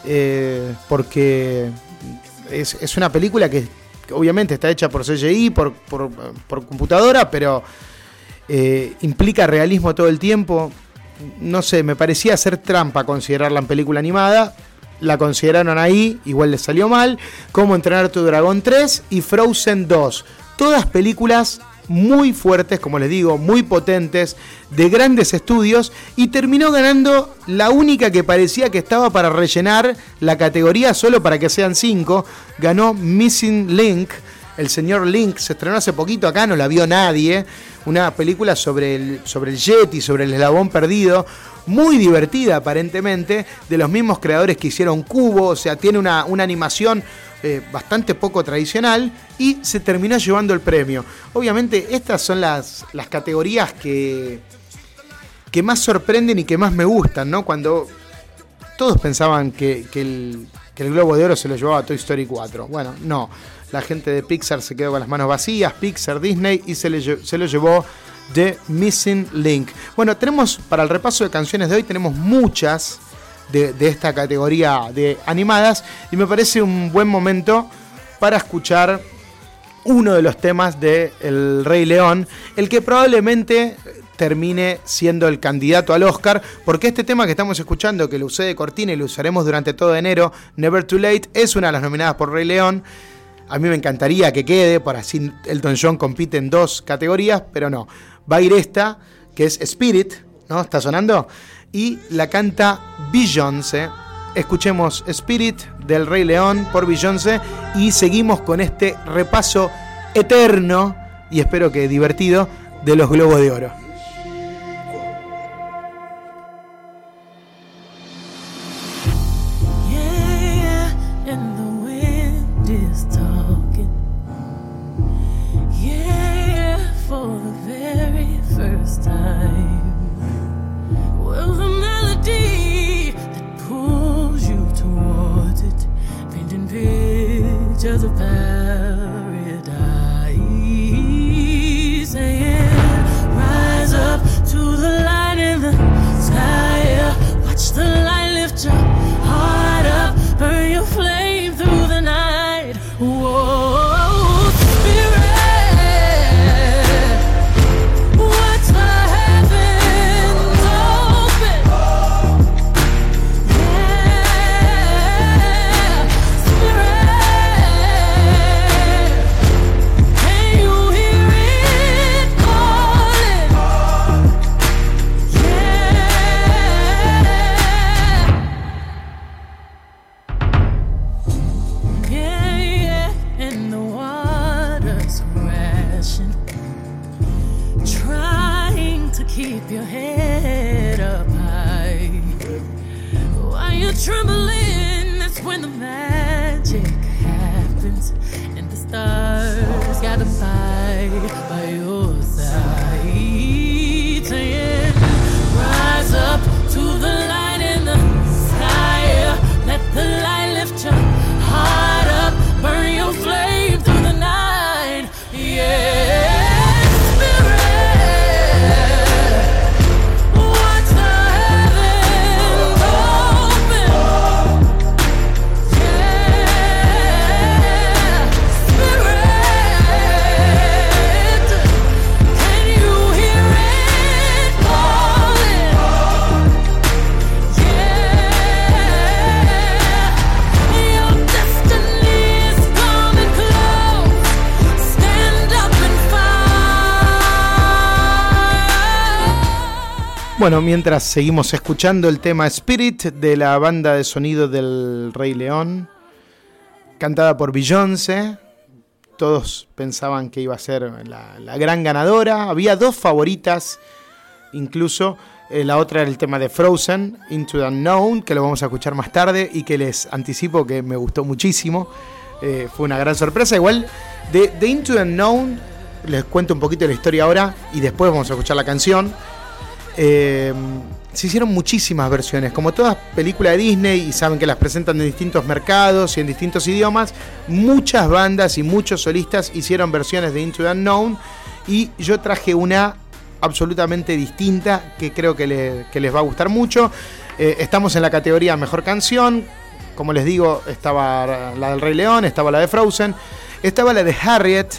porque es una película que obviamente está hecha por CGI, por computadora, pero implica realismo todo el tiempo. No sé, me parecía hacer trampa considerarla en película animada. La consideraron ahí, igual les salió mal. Cómo entrenar tu dragón 3 y Frozen 2. Todas películas muy fuertes, como les digo, muy potentes, de grandes estudios, y terminó ganando la única que parecía que estaba para rellenar la categoría solo para que sean 5. Ganó Missing Link. El señor Link se estrenó hace poquito acá, no la vio nadie. Una película sobre el Yeti, sobre el eslabón perdido, muy divertida aparentemente, de los mismos creadores que hicieron Cubo. O sea, tiene una animación bastante poco tradicional, y se terminó llevando el premio. Obviamente estas son las categorías que más sorprenden y que más me gustan, ¿no? Cuando todos pensaban que el Globo de Oro se lo llevaba a Toy Story 4. Bueno, no. La gente de Pixar se quedó con las manos vacías, Pixar, Disney, y se lo llevó The Missing Link. Bueno, tenemos, para el repaso de canciones de hoy, tenemos muchas de esta categoría de animadas, y me parece un buen momento para escuchar uno de los temas de El Rey León, el que probablemente termine siendo el candidato al Oscar, porque este tema que estamos escuchando, que lo usé de cortina y lo usaremos durante todo enero, Never Too Late, es una de las nominadas por Rey León. A mí me encantaría que quede, por así Elton John compite en 2 categorías, pero no. Va a ir esta, que es Spirit, ¿no? ¿Está sonando? Y la canta Beyoncé. Escuchemos Spirit del Rey León por Beyoncé, y seguimos con este repaso eterno, y espero que divertido, de los Globos de Oro. Of paradise, saying, rise up to the light in the sky. Watch the light lift your heart up, burn your flame through the night. Whoa, Spirit, what's the heavens open? Yeah, Spirit. Keep your head up high. While you're trembling, that's when the magic happens. by your side, saying, rise up to the light in the sky. Let the light lift your heart up, burn your flame through the night. Yeah. Bueno, mientras seguimos escuchando el tema Spirit de la banda de sonido del Rey León, cantada por Beyoncé. Todos pensaban que iba a ser la gran ganadora. Había dos favoritas, incluso. La otra era el tema de Frozen, Into the Unknown, que lo vamos a escuchar más tarde y que les anticipo que me gustó muchísimo. Fue una gran sorpresa. Igual, de Into the Unknown, les cuento un poquito de la historia ahora y después vamos a escuchar la canción. Se hicieron muchísimas versiones, como todas películas de Disney, y saben que las presentan en distintos mercados y en distintos idiomas. Muchas bandas y muchos solistas hicieron versiones de Into the Unknown, y yo traje una absolutamente distinta que creo que les va a gustar mucho. Estamos en la categoría Mejor Canción. Como les digo, estaba la del Rey León, estaba la de Frozen, estaba la de Harriet,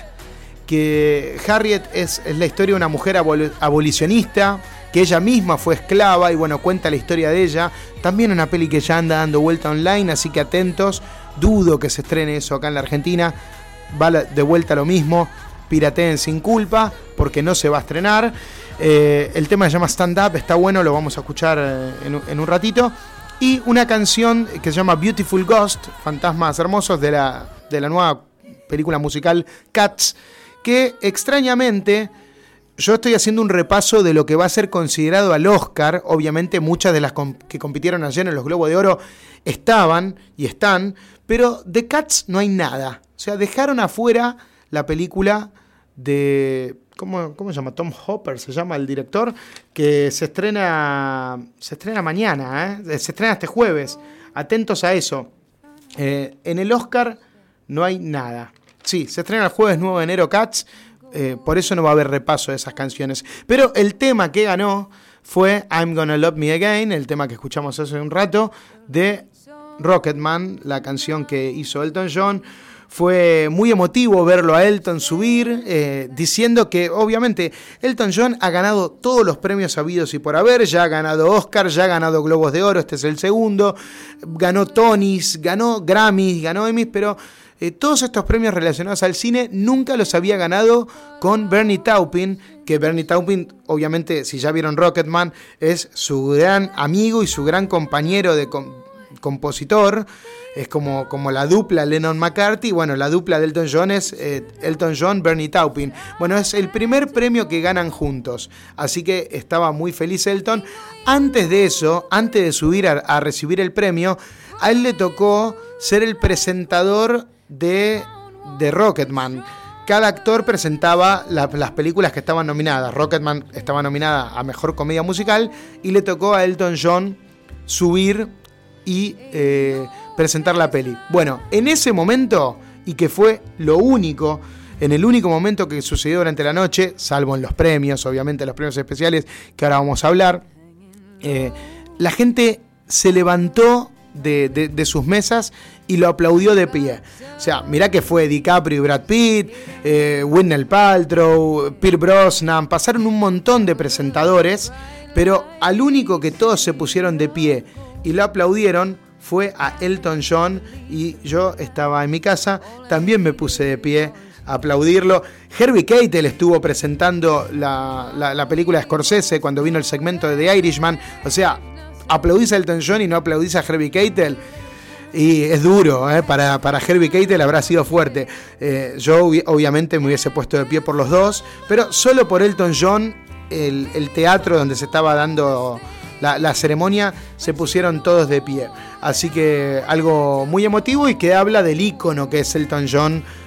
que Harriet es la historia de una mujer abolicionista, que ella misma fue esclava, y bueno, cuenta la historia de ella. También una peli que ya anda dando vuelta online, así que atentos. Dudo que se estrene eso acá en la Argentina. Va de vuelta lo mismo, pirateen sin culpa, porque no se va a estrenar. El tema se llama Stand Up, está bueno, lo vamos a escuchar en un ratito. Y una canción que se llama Beautiful Ghost, Fantasmas Hermosos, de la nueva película musical Cats, que extrañamente... Yo estoy haciendo un repaso de lo que va a ser considerado al Oscar. Obviamente muchas de las que compitieron ayer en los Globos de Oro estaban y están, pero de Cats no hay nada. O sea, dejaron afuera la película de... ¿Cómo se llama? Tom Hopper se llama el director, que se estrena mañana, se estrena este jueves. Atentos a eso. En el Oscar no hay nada. Sí, se estrena el jueves 9 de enero Cats. Por eso no va a haber repaso de esas canciones. Pero el tema que ganó fue I'm Gonna Love Me Again, el tema que escuchamos hace un rato, de Rocketman, la canción que hizo Elton John. Fue muy emotivo verlo a Elton subir, diciendo que obviamente Elton John ha ganado todos los premios habidos y por haber. Ya ha ganado Oscar, ya ha ganado Globos de Oro, este es el segundo. Ganó Tonys, ganó Grammys, ganó Emmys, pero... todos estos premios relacionados al cine nunca los había ganado con Bernie Taupin, que Bernie Taupin, obviamente, si ya vieron Rocketman, es su gran amigo y su gran compañero de compositor. Es como la dupla Lennon-McCartney. Bueno, la dupla de Elton John es Elton John, Bernie Taupin. Bueno, es el primer premio que ganan juntos, así que estaba muy feliz Elton. Antes de eso, antes de subir a recibir el premio, a él le tocó ser el presentador de Rocketman. Cada actor presentaba las películas que estaban nominadas. Rocketman estaba nominada a Mejor Comedia Musical y le tocó a Elton John subir y presentar la peli. Bueno, en ese momento, y que fue en el único momento que sucedió durante la noche, salvo en los premios, obviamente los premios especiales que ahora vamos a hablar, la gente se levantó de sus mesas y lo aplaudió de pie. O sea, mirá que fue DiCaprio y Brad Pitt, Gwyneth Paltrow, Pierce Brosnan, pasaron un montón de presentadores, pero al único que todos se pusieron de pie y lo aplaudieron fue a Elton John, y yo estaba en mi casa, también me puse de pie a aplaudirlo. Harvey Keitel estuvo presentando la película de Scorsese cuando vino el segmento de The Irishman. O sea, aplaudís a Elton John y no aplaudís a Harvey Keitel, y es duro, para Harvey Keitel habrá sido fuerte. Yo obviamente me hubiese puesto de pie por los dos, pero solo por Elton John, el teatro donde se estaba dando la ceremonia, se pusieron todos de pie. Así que algo muy emotivo y que habla del ícono que es Elton John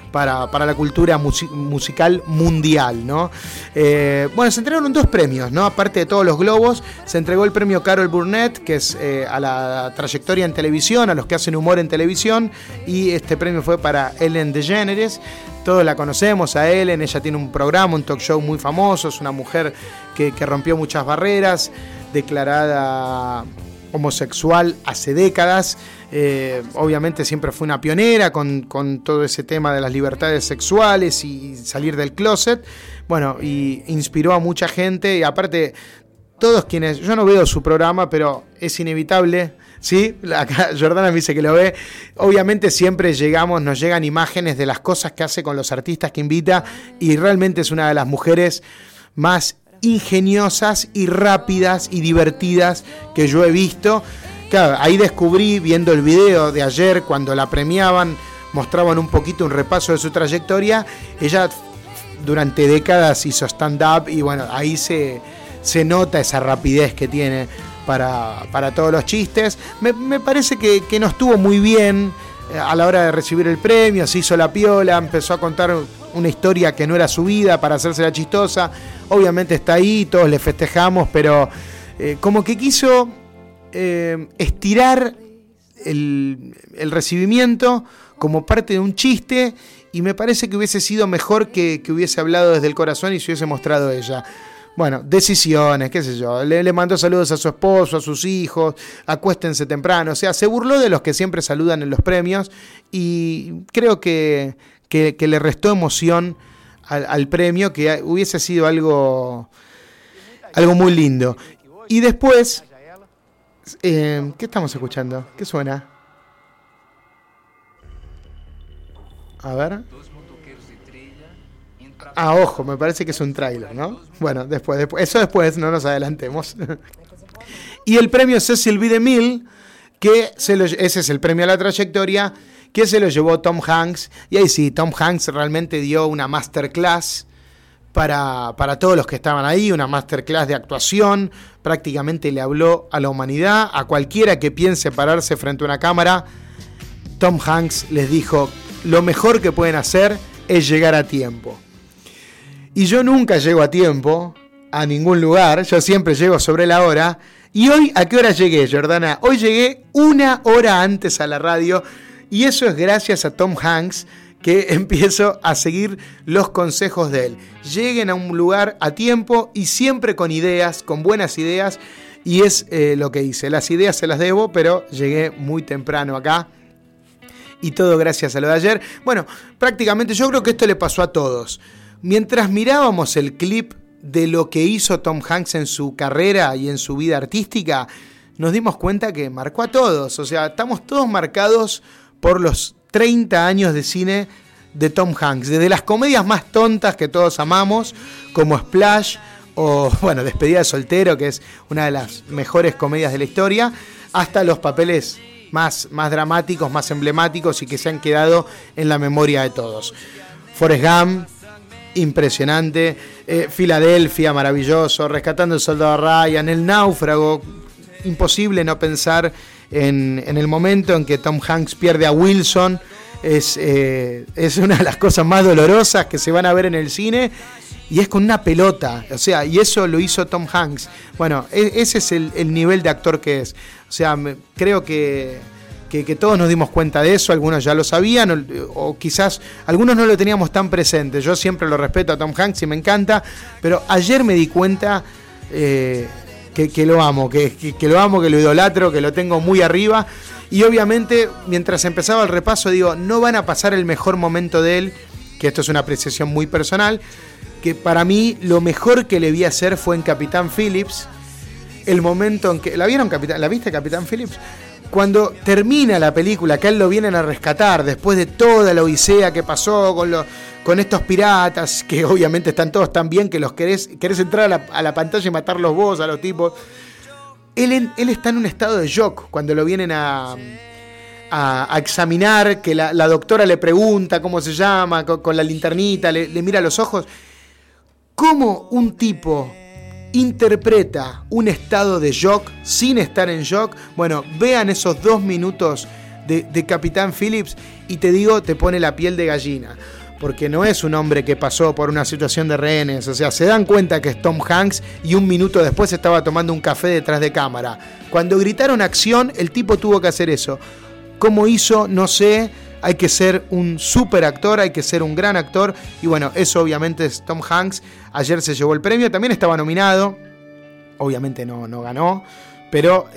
para la cultura musical mundial, ¿no? Bueno, se entregaron 2 premios, ¿no? Aparte de todos los globos, se entregó el premio Carol Burnett, que es a la trayectoria en televisión, a los que hacen humor en televisión, y este premio fue para Ellen DeGeneres. Todos la conocemos a Ellen, ella tiene un programa, un talk show muy famoso, es una mujer que rompió muchas barreras, declarada homosexual hace décadas. Obviamente siempre fue una pionera con todo ese tema de las libertades sexuales y salir del closet. Bueno, y inspiró a mucha gente, y aparte todos quienes, yo no veo su programa, pero es inevitable, ¿sí? Acá Jordana me dice que lo ve. Obviamente siempre nos llegan imágenes de las cosas que hace con los artistas que invita, y realmente es una de las mujeres más ingeniosas y rápidas y divertidas que yo he visto. Claro, ahí descubrí, viendo el video de ayer, cuando la premiaban, mostraban un poquito un repaso de su trayectoria. Ella durante décadas hizo stand-up, y bueno, ahí se nota esa rapidez que tiene para todos los chistes. Me parece que no estuvo muy bien a la hora de recibir el premio, se hizo la piola, empezó a contar una historia que no era su vida para hacerse la chistosa. Obviamente está ahí, todos le festejamos, pero como que quiso estirar el recibimiento como parte de un chiste, y me parece que hubiese sido mejor que hubiese hablado desde el corazón y se hubiese mostrado ella. Bueno, decisiones, qué sé yo, le mandó saludos a su esposo, a sus hijos, acuéstense temprano, o sea, se burló de los que siempre saludan en los premios, y creo que le restó emoción al premio, que hubiese sido algo muy lindo. Y después, ¿qué estamos escuchando? ¿Qué suena? A ver. Ojo, me parece que es un tráiler, ¿no? Bueno, después, eso después, no nos adelantemos. Y el premio Cecil B. DeMille, ese es el premio a la trayectoria, que se lo llevó Tom Hanks. Y ahí sí, Tom Hanks realmente dio una masterclass para todos los que estaban ahí, una masterclass de actuación. Prácticamente le habló a la humanidad, a cualquiera que piense pararse frente a una cámara. Tom Hanks les dijo: lo mejor que pueden hacer es llegar a tiempo. Y yo nunca llego a tiempo a ningún lugar, yo siempre llego sobre la hora. Y hoy, ¿a qué hora llegué, Jordana? Hoy llegué 1 hora antes a la radio, y eso es gracias a Tom Hanks, que empiezo a seguir los consejos de él. Lleguen a un lugar a tiempo y siempre con ideas, con buenas ideas, y es lo que hice. Las ideas se las debo, pero llegué muy temprano acá. Y todo gracias a lo de ayer. Bueno, prácticamente yo creo que esto le pasó a todos. Mientras mirábamos el clip de lo que hizo Tom Hanks en su carrera y en su vida artística, nos dimos cuenta que marcó a todos. O sea, estamos todos marcados por los 30 años de cine de Tom Hanks. Desde las comedias más tontas que todos amamos, como Splash o, bueno, Despedida de soltero, que es una de las mejores comedias de la historia, hasta los papeles más dramáticos, más emblemáticos y que se han quedado en la memoria de todos. Forrest Gump, impresionante. Filadelfia, maravilloso. Rescatando el soldado Ryan. El náufrago, imposible no pensar en el momento en que Tom Hanks pierde a Wilson. Es una de las cosas más dolorosas que se van a ver en el cine, y es con una pelota, o sea, y eso lo hizo Tom Hanks. Bueno, ese es el nivel de actor que es. O sea, creo que todos nos dimos cuenta de eso, algunos ya lo sabían, o quizás algunos no lo teníamos tan presente. Yo siempre lo respeto a Tom Hanks y me encanta, pero ayer me di cuenta que lo amo, que lo amo, que lo idolatro, que lo tengo muy arriba. Y obviamente, mientras empezaba el repaso, digo, no van a pasar el mejor momento de él, que esto es una apreciación muy personal, que para mí lo mejor que le vi hacer fue en Capitán Phillips. El momento en que... ¿La viste, Capitán Phillips? Cuando termina la película, que a él lo vienen a rescatar después de toda la odisea que pasó con estos piratas, que obviamente están todos tan bien que los querés entrar a la pantalla y matarlos vos, a los tipos. Él está en un estado de shock cuando lo vienen a examinar, que la doctora le pregunta cómo se llama, con la linternita, le mira a los ojos. ¿Cómo un tipo interpreta un estado de shock sin estar en shock? Bueno, vean esos 2 minutos de Capitán Phillips, y te digo, te pone la piel de gallina. Porque no es un hombre que pasó por una situación de rehenes. O sea, se dan cuenta que es Tom Hanks y un minuto después estaba tomando un café detrás de cámara. Cuando gritaron acción, el tipo tuvo que hacer eso. ¿Cómo hizo? No sé. Hay que ser un super actor, hay que ser un gran actor. Y bueno, eso obviamente es Tom Hanks. Ayer se llevó el premio, también estaba nominado. Obviamente no ganó. Pero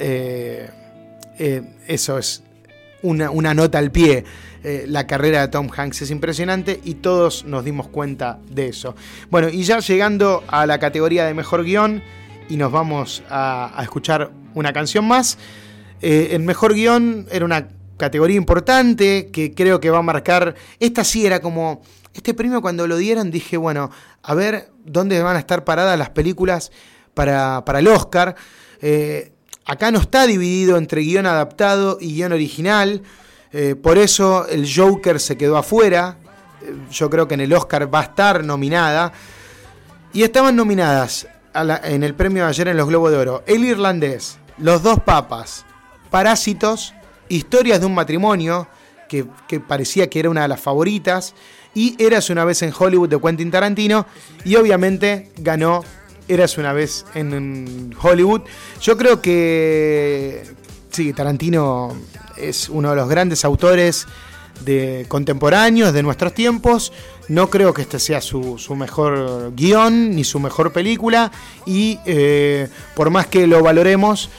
eso es una nota al pie. La carrera de Tom Hanks es impresionante y todos nos dimos cuenta de eso. Bueno, y ya llegando a la categoría de mejor guión, y nos vamos a escuchar una canción más. El mejor guión era una categoría importante que creo que va a marcar. Esta sí era como. Este premio, cuando lo dieron, dije, bueno, a ver dónde van a estar paradas las películas para el Oscar. Acá no está dividido entre guión adaptado y guión original. Por eso el Joker se quedó afuera. Yo creo que en el Oscar va a estar nominada. Y estaban nominadas en el premio de ayer en los Globos de Oro: El Irlandés, Los Dos Papas, Parásitos, Historias de un matrimonio, que parecía que era una de las favoritas, y Érase una vez en Hollywood, de Quentin Tarantino. Y obviamente ganó Érase una vez en Hollywood. Yo creo que sí, Tarantino es uno de los grandes autores contemporáneos de nuestros tiempos. No creo que este sea su mejor guión ni su mejor película, y por más que lo valoremos,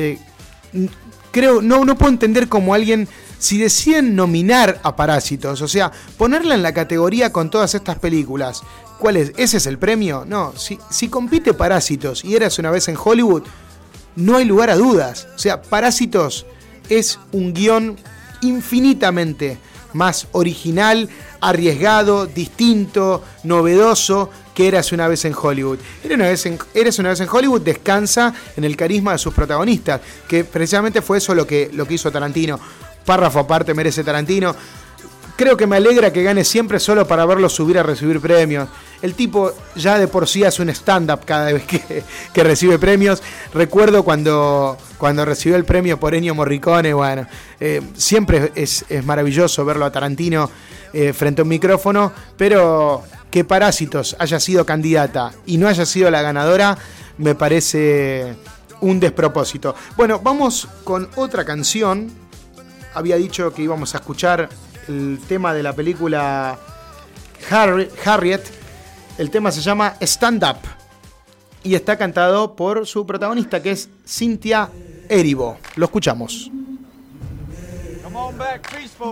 creo no puedo entender cómo alguien, si deciden nominar a Parásitos, o sea, ponerla en la categoría con todas estas películas, ¿cuál es? ¿Ese es el premio? No, si compite Parásitos y Érase una vez en Hollywood, no hay lugar a dudas. O sea, Parásitos es un guión infinitamente más original, arriesgado, distinto, novedoso que Érase una vez en Hollywood. Érase una vez en Hollywood descansa en el carisma de sus protagonistas, que precisamente fue eso lo que hizo Tarantino. Párrafo aparte merece Tarantino. Creo que me alegra que gane siempre solo para verlo subir a recibir premios. El tipo ya de por sí hace un stand-up cada vez que recibe premios. Recuerdo cuando recibió el premio por Ennio Morricone. Bueno, siempre es maravilloso verlo a Tarantino frente a un micrófono. Pero que Parásitos haya sido candidata y no haya sido la ganadora, me parece un despropósito. Bueno, vamos con otra canción. Había dicho que íbamos a escuchar el tema de la película Harriet. El tema se llama Stand Up y está cantado por su protagonista, que es Cynthia Erivo. Lo escuchamos. Come on back, peaceful.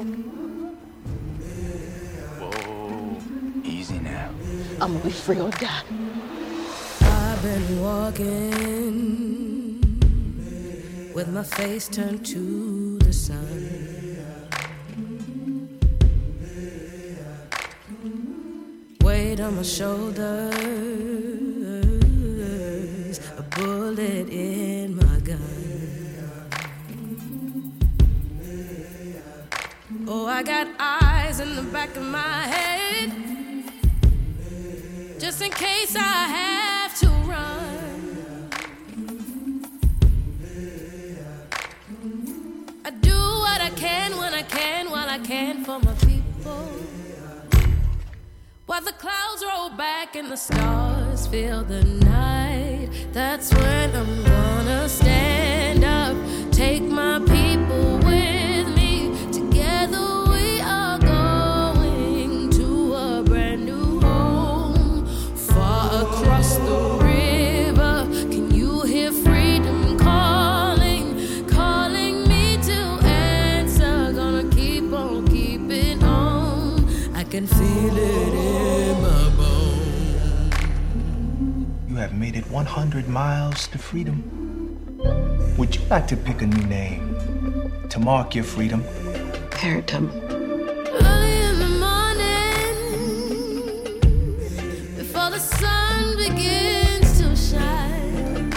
Whoa, easy now. I'm gonna be free or die. I've been walking with my face turned to the sun. Weight on my shoulders, a bullet in my gun. Oh, I got eyes in the back of my head, just in case I have to run. I do what I can when I can, while I can for my people. While the clouds roll back and the stars fill the night, that's when I'm gonna stand up, take my people with me. Together we are going to a brand new home, far across the river. Can you hear freedom calling, calling me to answer? Gonna keep on keeping on. I can feel it in my bones. You have made it 100 miles to freedom. Would you like to pick a new name to mark your freedom? Harritum. Early in the morning, before the sun begins to shine,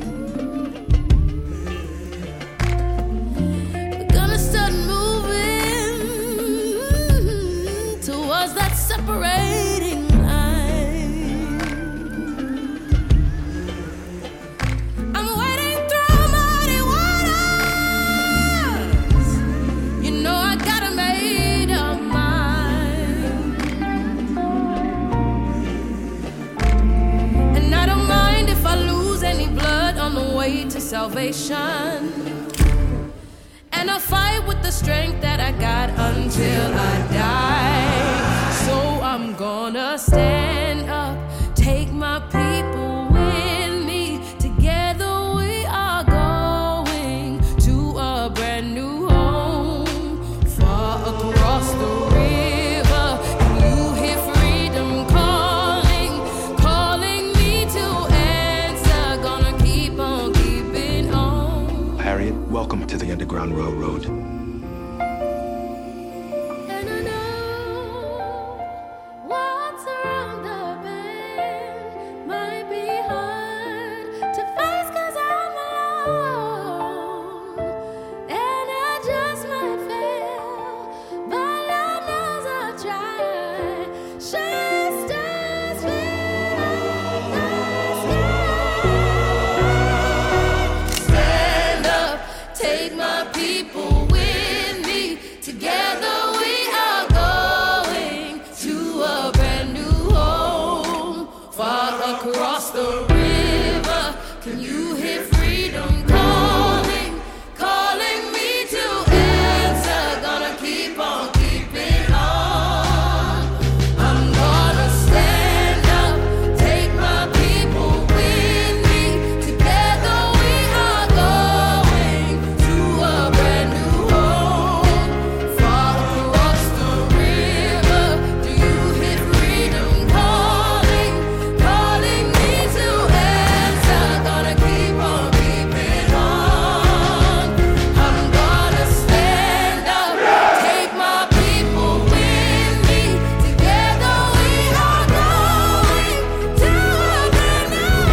we're gonna start moving towards that separating line. I'm wading through muddy waters. You salvation. And I'll fight with the strength that I got until I die. So I'm gonna stand up, take my people with me. Together we are going to a brand new home, far across the river. Can you hear freedom calling, calling me to answer? Gonna keep on keeping on. Harriet, welcome to the Underground Railroad. And I know what's around the bend might be hard to face 'cause I'm alone. And I just might fail, but Lord knows I'll try. Shine stars fit up the sky. Stand up, take my people with me. Together we are going to a brand new home, far across the river. Can you hear freedom calling, calling me to answer? Gonna keep on keeping on. I'm gonna stand up, take my people with me. Together we are going to a brand new home, far across the river. Do you hear freedom calling, calling me to answer? Gonna keep on keeping on. I'm gonna stand up, take my people with me. Together we are going to a brand new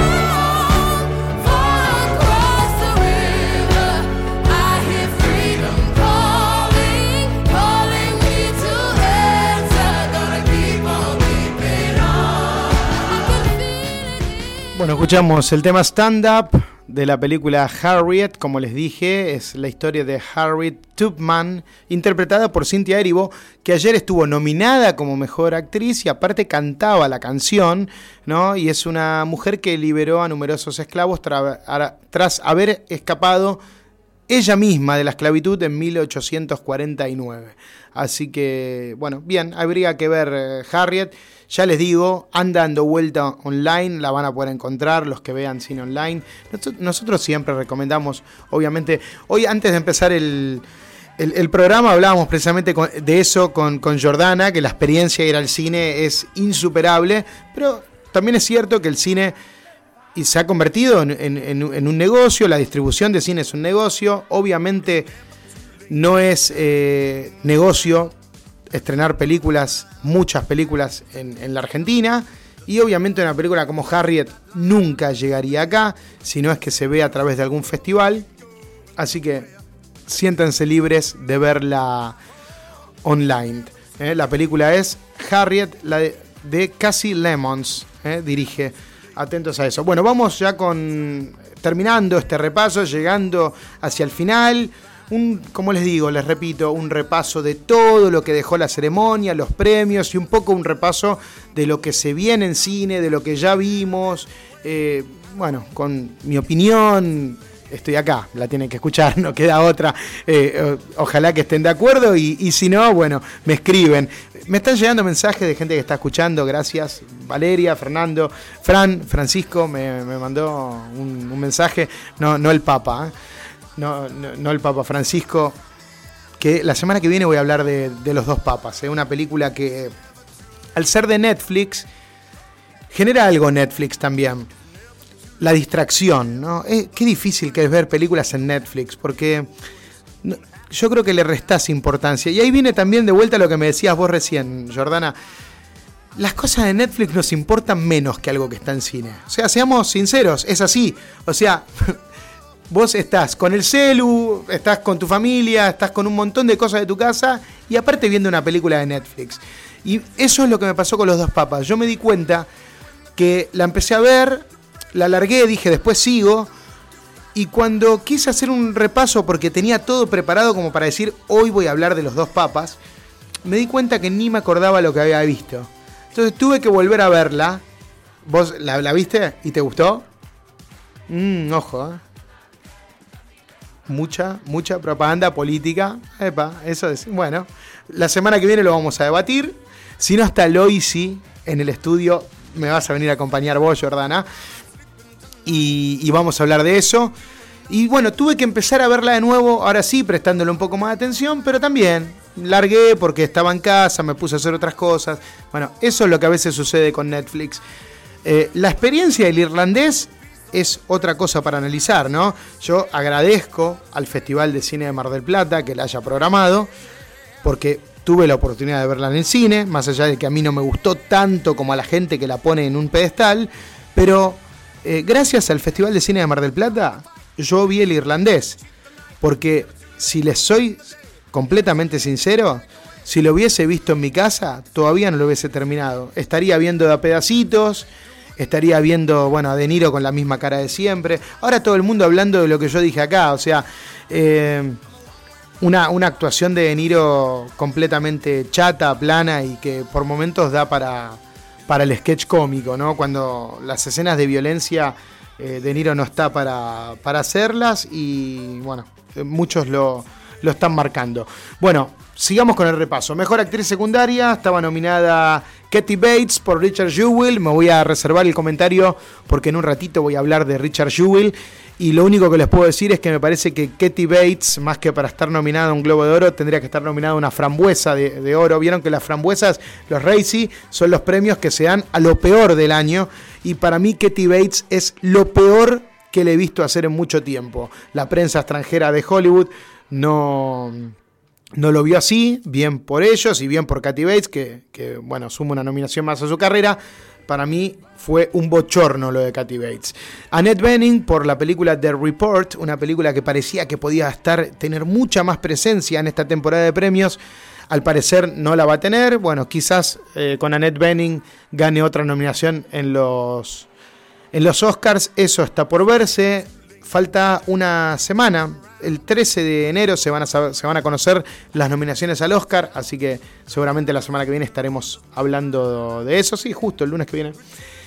home, far across the river. I hear freedom calling, calling me to answer. Gonna keep on keeping on. I can feel it. Bueno, escuchamos el tema Stand Up de la película Harriet. Como les dije, es la historia de Harriet Tubman, interpretada por Cynthia Erivo, que ayer estuvo nominada como mejor actriz y aparte cantaba la canción, ¿no? Y es una mujer que liberó a numerosos esclavos tras haber escapado ella misma de la esclavitud en 1849. Así que, bueno, bien, habría que ver Harriet. Ya les digo, anda dando vuelta online, la van a poder encontrar los que vean cine online. Nosotros siempre recomendamos, obviamente, hoy antes de empezar el programa hablábamos precisamente de eso con Jordana, que la experiencia de ir al cine es insuperable, pero también es cierto que el cine se ha convertido en un negocio, la distribución de cine es un negocio, obviamente no es negocio estrenar películas, muchas películas en la Argentina, y obviamente una película como Harriet nunca llegaría acá, si no es que se ve a través de algún festival, así que siéntanse libres de verla online. La película es Harriet, la de Cassie Lemons, dirige. Atentos a eso. Bueno, vamos ya terminando este repaso, llegando hacia el final. Como les digo, les repito, un repaso de todo lo que dejó la ceremonia, los premios y un poco un repaso de lo que se viene en cine, de lo que ya vimos. Bueno, con mi opinión, estoy acá, la tienen que escuchar, no queda otra. Ojalá que estén de acuerdo y si no, bueno, me escriben. Me están llegando mensajes de gente que está escuchando, gracias. Valeria, Fernando, Francisco me mandó un mensaje, no el Papa, no el Papa Francisco, que la semana que viene voy a hablar de Los Dos Papas, una película que al ser de Netflix genera algo Netflix también, la distracción, ¿no? Qué difícil que es ver películas en Netflix, porque yo creo que le restás importancia, y ahí viene también de vuelta lo que me decías vos recién, Jordana. Las cosas de Netflix nos importan menos que algo que está en cine. O sea, seamos sinceros, es así. O sea, vos estás con el celu, estás con tu familia, estás con un montón de cosas de tu casa y aparte viendo una película de Netflix. Y eso es lo que me pasó con Los Dos Papas. Yo me di cuenta que la empecé a ver, la largué, dije después sigo. Y cuando quise hacer un repaso porque tenía todo preparado como para decir hoy voy a hablar de Los Dos Papas, me di cuenta que ni me acordaba lo que había visto. Entonces tuve que volver a verla. ¿Vos la viste y te gustó? Ojo, mucha propaganda política. Epa, eso es. Bueno, la semana que viene lo vamos a debatir. Si no está Loisi en el estudio, me vas a venir a acompañar vos, Jordana. Y vamos a hablar de eso. Y bueno, tuve que empezar a verla de nuevo, ahora sí, prestándole un poco más de atención, pero también largué porque estaba en casa, me puse a hacer otras cosas. Bueno, eso es lo que a veces sucede con Netflix. La experiencia del irlandés es otra cosa para analizar, ¿no? Yo agradezco al Festival de Cine de Mar del Plata que la haya programado, porque tuve la oportunidad de verla en el cine, más allá de que a mí no me gustó tanto como a la gente que la pone en un pedestal, pero gracias al Festival de Cine de Mar del Plata, yo vi el irlandés, porque si les soy completamente sincero, si lo hubiese visto en mi casa, todavía no lo hubiese terminado. Estaría viendo de a pedacitos, estaría viendo, bueno, a De Niro con la misma cara de siempre. Ahora todo el mundo hablando de lo que yo dije acá, o sea, una actuación de De Niro completamente chata, plana y que por momentos da para el sketch cómico, ¿no? Cuando las escenas de violencia, De Niro no está para hacerlas y, bueno, muchos lo están marcando. Bueno, sigamos con el repaso. Mejor actriz secundaria, estaba nominada Kathy Bates por Richard Jewell. Me voy a reservar el comentario porque en un ratito voy a hablar de Richard Jewell. Y lo único que les puedo decir es que me parece que Kathy Bates, más que para estar nominada a un Globo de Oro, tendría que estar nominada a una frambuesa de oro. Vieron que las frambuesas, los Razzie, son los premios que se dan a lo peor del año. Y para mí Kathy Bates es lo peor que le he visto hacer en mucho tiempo. La prensa extranjera de Hollywood no lo vio así, bien por ellos y bien por Kathy Bates, que bueno, suma una nominación más a su carrera. Para mí fue un bochorno lo de Kathy Bates. Annette Bening por la película The Report, una película que parecía que podía tener mucha más presencia en esta temporada de premios. Al parecer no la va a tener. Bueno, quizás con Annette Bening gane otra nominación en los Oscars. Eso está por verse. Falta una semana. El 13 de enero se van a conocer las nominaciones al Oscar, así que seguramente la semana que viene estaremos hablando de eso. Sí, justo el lunes que viene.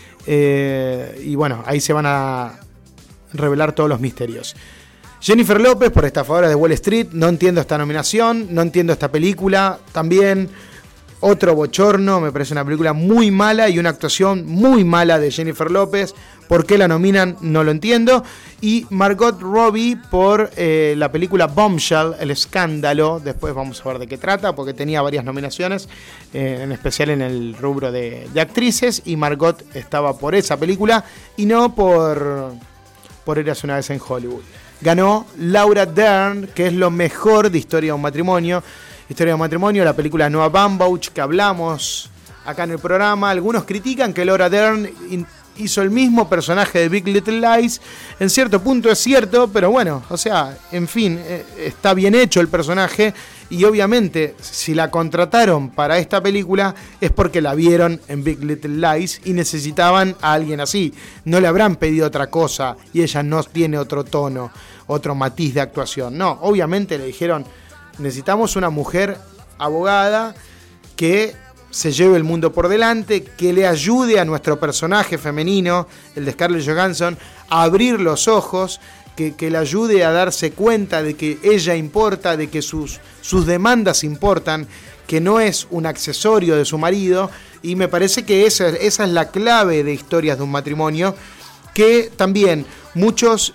Y bueno, ahí se van a revelar todos los misterios. Jennifer López por Estafadora de Wall Street. No entiendo esta nominación, no entiendo esta película. También otro bochorno, me parece una película muy mala y una actuación muy mala de Jennifer López. ¿Por qué la nominan? No lo entiendo. Y Margot Robbie por la película Bombshell, El Escándalo. Después vamos a ver de qué trata, porque tenía varias nominaciones, en especial en el rubro de actrices. Y Margot estaba por esa película y no por Érase una vez en Hollywood. Ganó Laura Dern, que es lo mejor de Historia de un matrimonio. Historia de un matrimonio, la película Noah Baumbach que hablamos acá en el programa. Algunos critican que Laura Dern hizo el mismo personaje de Big Little Lies. En cierto punto es cierto, pero bueno, o sea, en fin, está bien hecho el personaje. Y obviamente, si la contrataron para esta película, es porque la vieron en Big Little Lies y necesitaban a alguien así. No le habrán pedido otra cosa y ella no tiene otro tono, otro matiz de actuación. No, obviamente le dijeron: necesitamos una mujer abogada que se lleve el mundo por delante, que le ayude a nuestro personaje femenino, el de Scarlett Johansson, a abrir los ojos, que le ayude a darse cuenta de que ella importa, de que sus demandas importan, que no es un accesorio de su marido. Y me parece que esa es la clave de Historias de un matrimonio, que también muchos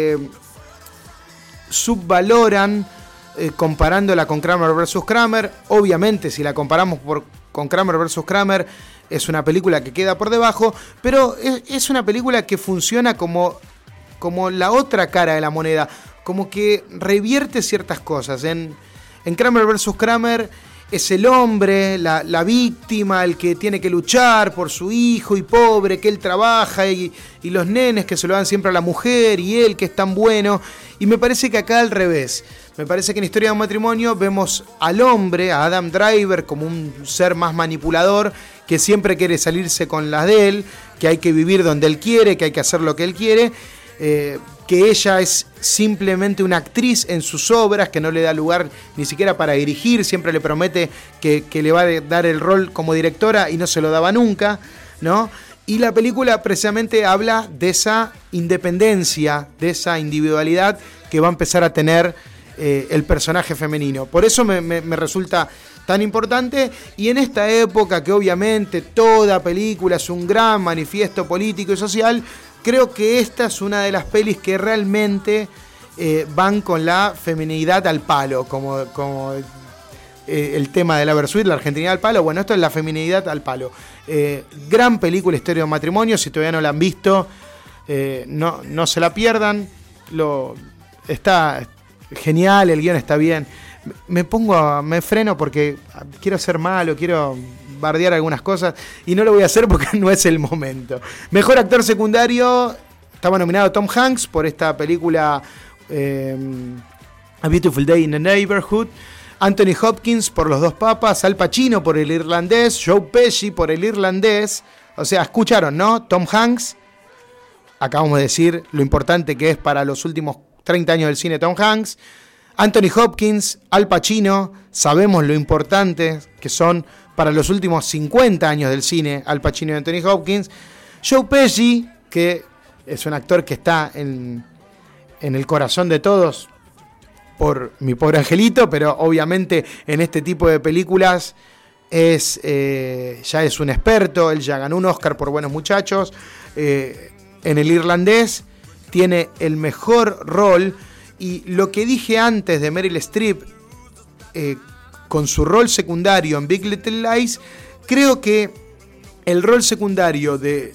subvaloran, comparándola con Kramer vs. Kramer. Obviamente, si la comparamos con Kramer vs. Kramer, es una película que queda por debajo, pero es una película que funciona como la otra cara de la moneda, como que revierte ciertas cosas. En Kramer vs. Kramer es el hombre, la víctima, el que tiene que luchar por su hijo y pobre, que él trabaja, y los nenes que se lo dan siempre a la mujer, y él que es tan bueno. Y me parece que acá al revés. Me parece que en Historia de un matrimonio vemos al hombre, a Adam Driver, como un ser más manipulador, que siempre quiere salirse con las de él, que hay que vivir donde él quiere, que hay que hacer lo que él quiere, que ella es simplemente una actriz en sus obras, que no le da lugar ni siquiera para dirigir, siempre le promete que le va a dar el rol como directora y no se lo daba nunca, ¿no? Y la película precisamente habla de esa independencia, de esa individualidad que va a empezar a tener el personaje femenino. Por eso me resulta tan importante, y en esta época que obviamente toda película es un gran manifiesto político y social, creo que esta es una de las pelis que realmente van con la feminidad al palo, como el tema de la Versuit, la argentinidad al palo. Bueno, esto es la feminidad al palo. Gran película, Historia de un matrimonio. Si todavía no la han visto, no se la pierdan. Está genial, el guión está bien. Me freno porque quiero ser malo, quiero bardear algunas cosas y no lo voy a hacer porque no es el momento. Mejor actor secundario estaba nominado Tom Hanks por esta película A Beautiful Day in the Neighborhood, Anthony Hopkins por Los dos papas, Al Pacino por El irlandés, Joe Pesci por El irlandés. O sea, escucharon, ¿no? Tom Hanks, acabamos de decir lo importante que es para los últimos 30 años del cine Tom Hanks. Anthony Hopkins, Al Pacino, sabemos lo importante que son para los últimos 50 años del cine Al Pacino y Anthony Hopkins. Joe Pesci, que es un actor que está en el corazón de todos por Mi pobre angelito, pero obviamente en este tipo de películas ya es un experto. Él ya ganó un Oscar por Buenos Muchachos. En El irlandés tiene el mejor rol. Y lo que dije antes de Meryl Streep, con su rol secundario en Big Little Lies, creo que el rol secundario de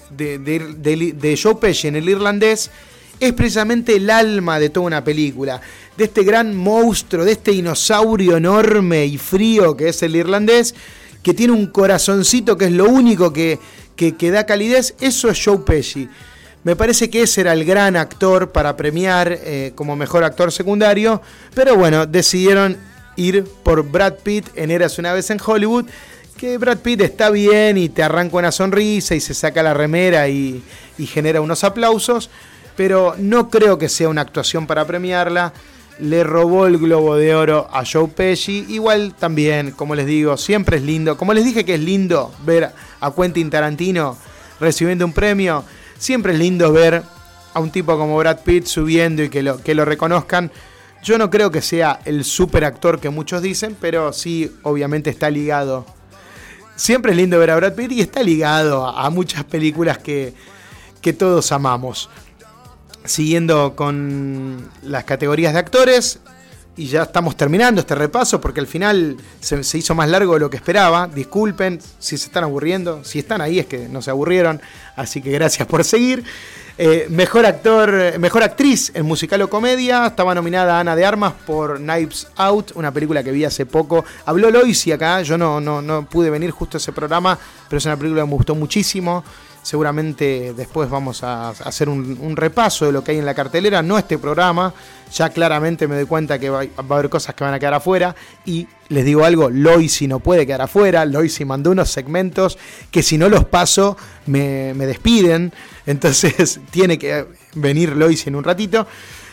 Joe Pesci en El irlandés es precisamente el alma de toda una película, de este gran monstruo, de este dinosaurio enorme y frío que es el irlandés, que tiene un corazoncito que es lo único que da calidez. Eso es Joe Pesci. Me parece que ese era el gran actor para premiar como mejor actor secundario, pero bueno, decidieron ir por Brad Pitt en Érase una vez en Hollywood, que Brad Pitt está bien y te arranca una sonrisa y se saca la remera y genera unos aplausos, pero no creo que sea una actuación para premiarla. Le robó el Globo de Oro a Joe Pesci. Igual también, como les digo, siempre es lindo, como les dije que es lindo ver a Quentin Tarantino recibiendo un premio, siempre es lindo ver a un tipo como Brad Pitt subiendo y que lo reconozcan. Yo no creo que sea el super actor que muchos dicen, pero sí, obviamente está ligado. Siempre es lindo ver a Brad Pitt y está ligado a muchas películas que todos amamos. Siguiendo con las categorías de actores, y ya estamos terminando este repaso porque al final se hizo más largo de lo que esperaba. Disculpen si se están aburriendo, si están ahí es que no se aburrieron, así que gracias por seguir. Mejor actriz en musical o comedia, estaba nominada Ana de Armas por Knives Out, una película que vi hace poco. Habló Loisi acá, yo no pude venir justo a ese programa, pero es una película que me gustó muchísimo. Seguramente después vamos a hacer un repaso de lo que hay en la cartelera, no este programa. Ya claramente me doy cuenta que va a haber cosas que van a quedar afuera. Y les digo algo, Loisi no puede quedar afuera. Loisi mandó unos segmentos que si no los paso me despiden. Entonces tiene que venir Loisi en un ratito.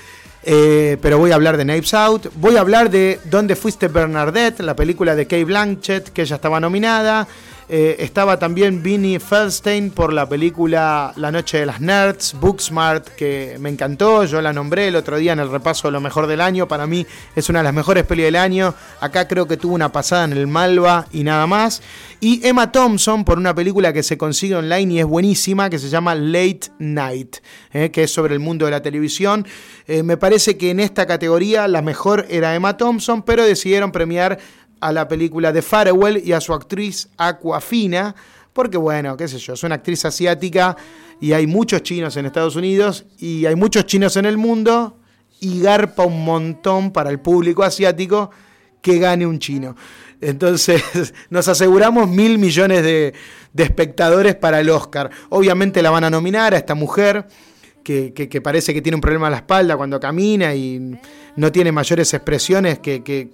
Pero voy a hablar de Knives Out. Voy a hablar de ¿Dónde fuiste Bernadette?, la película de Cate Blanchett, que ella estaba nominada. Estaba también Vinnie Feldstein por la película La noche de las nerds, Booksmart, que me encantó. Yo la nombré el otro día en el repaso de lo mejor del año. Para mí es una de las mejores pelis del año. Acá creo que tuvo una pasada en el Malva y nada más. Y Emma Thompson por una película que se consigue online y es buenísima, que se llama Late Night, que es sobre el mundo de la televisión. Me parece que en esta categoría la mejor era Emma Thompson, pero decidieron premiar a la película de Farewell y a su actriz Awkwafina, porque bueno, qué sé yo, es una actriz asiática y hay muchos chinos en Estados Unidos y hay muchos chinos en el mundo y garpa un montón para el público asiático que gane un chino. Entonces nos aseguramos 1.000 millones de espectadores para el Oscar. Obviamente la van a nominar a esta mujer que parece que tiene un problema en la espalda cuando camina y no tiene mayores expresiones que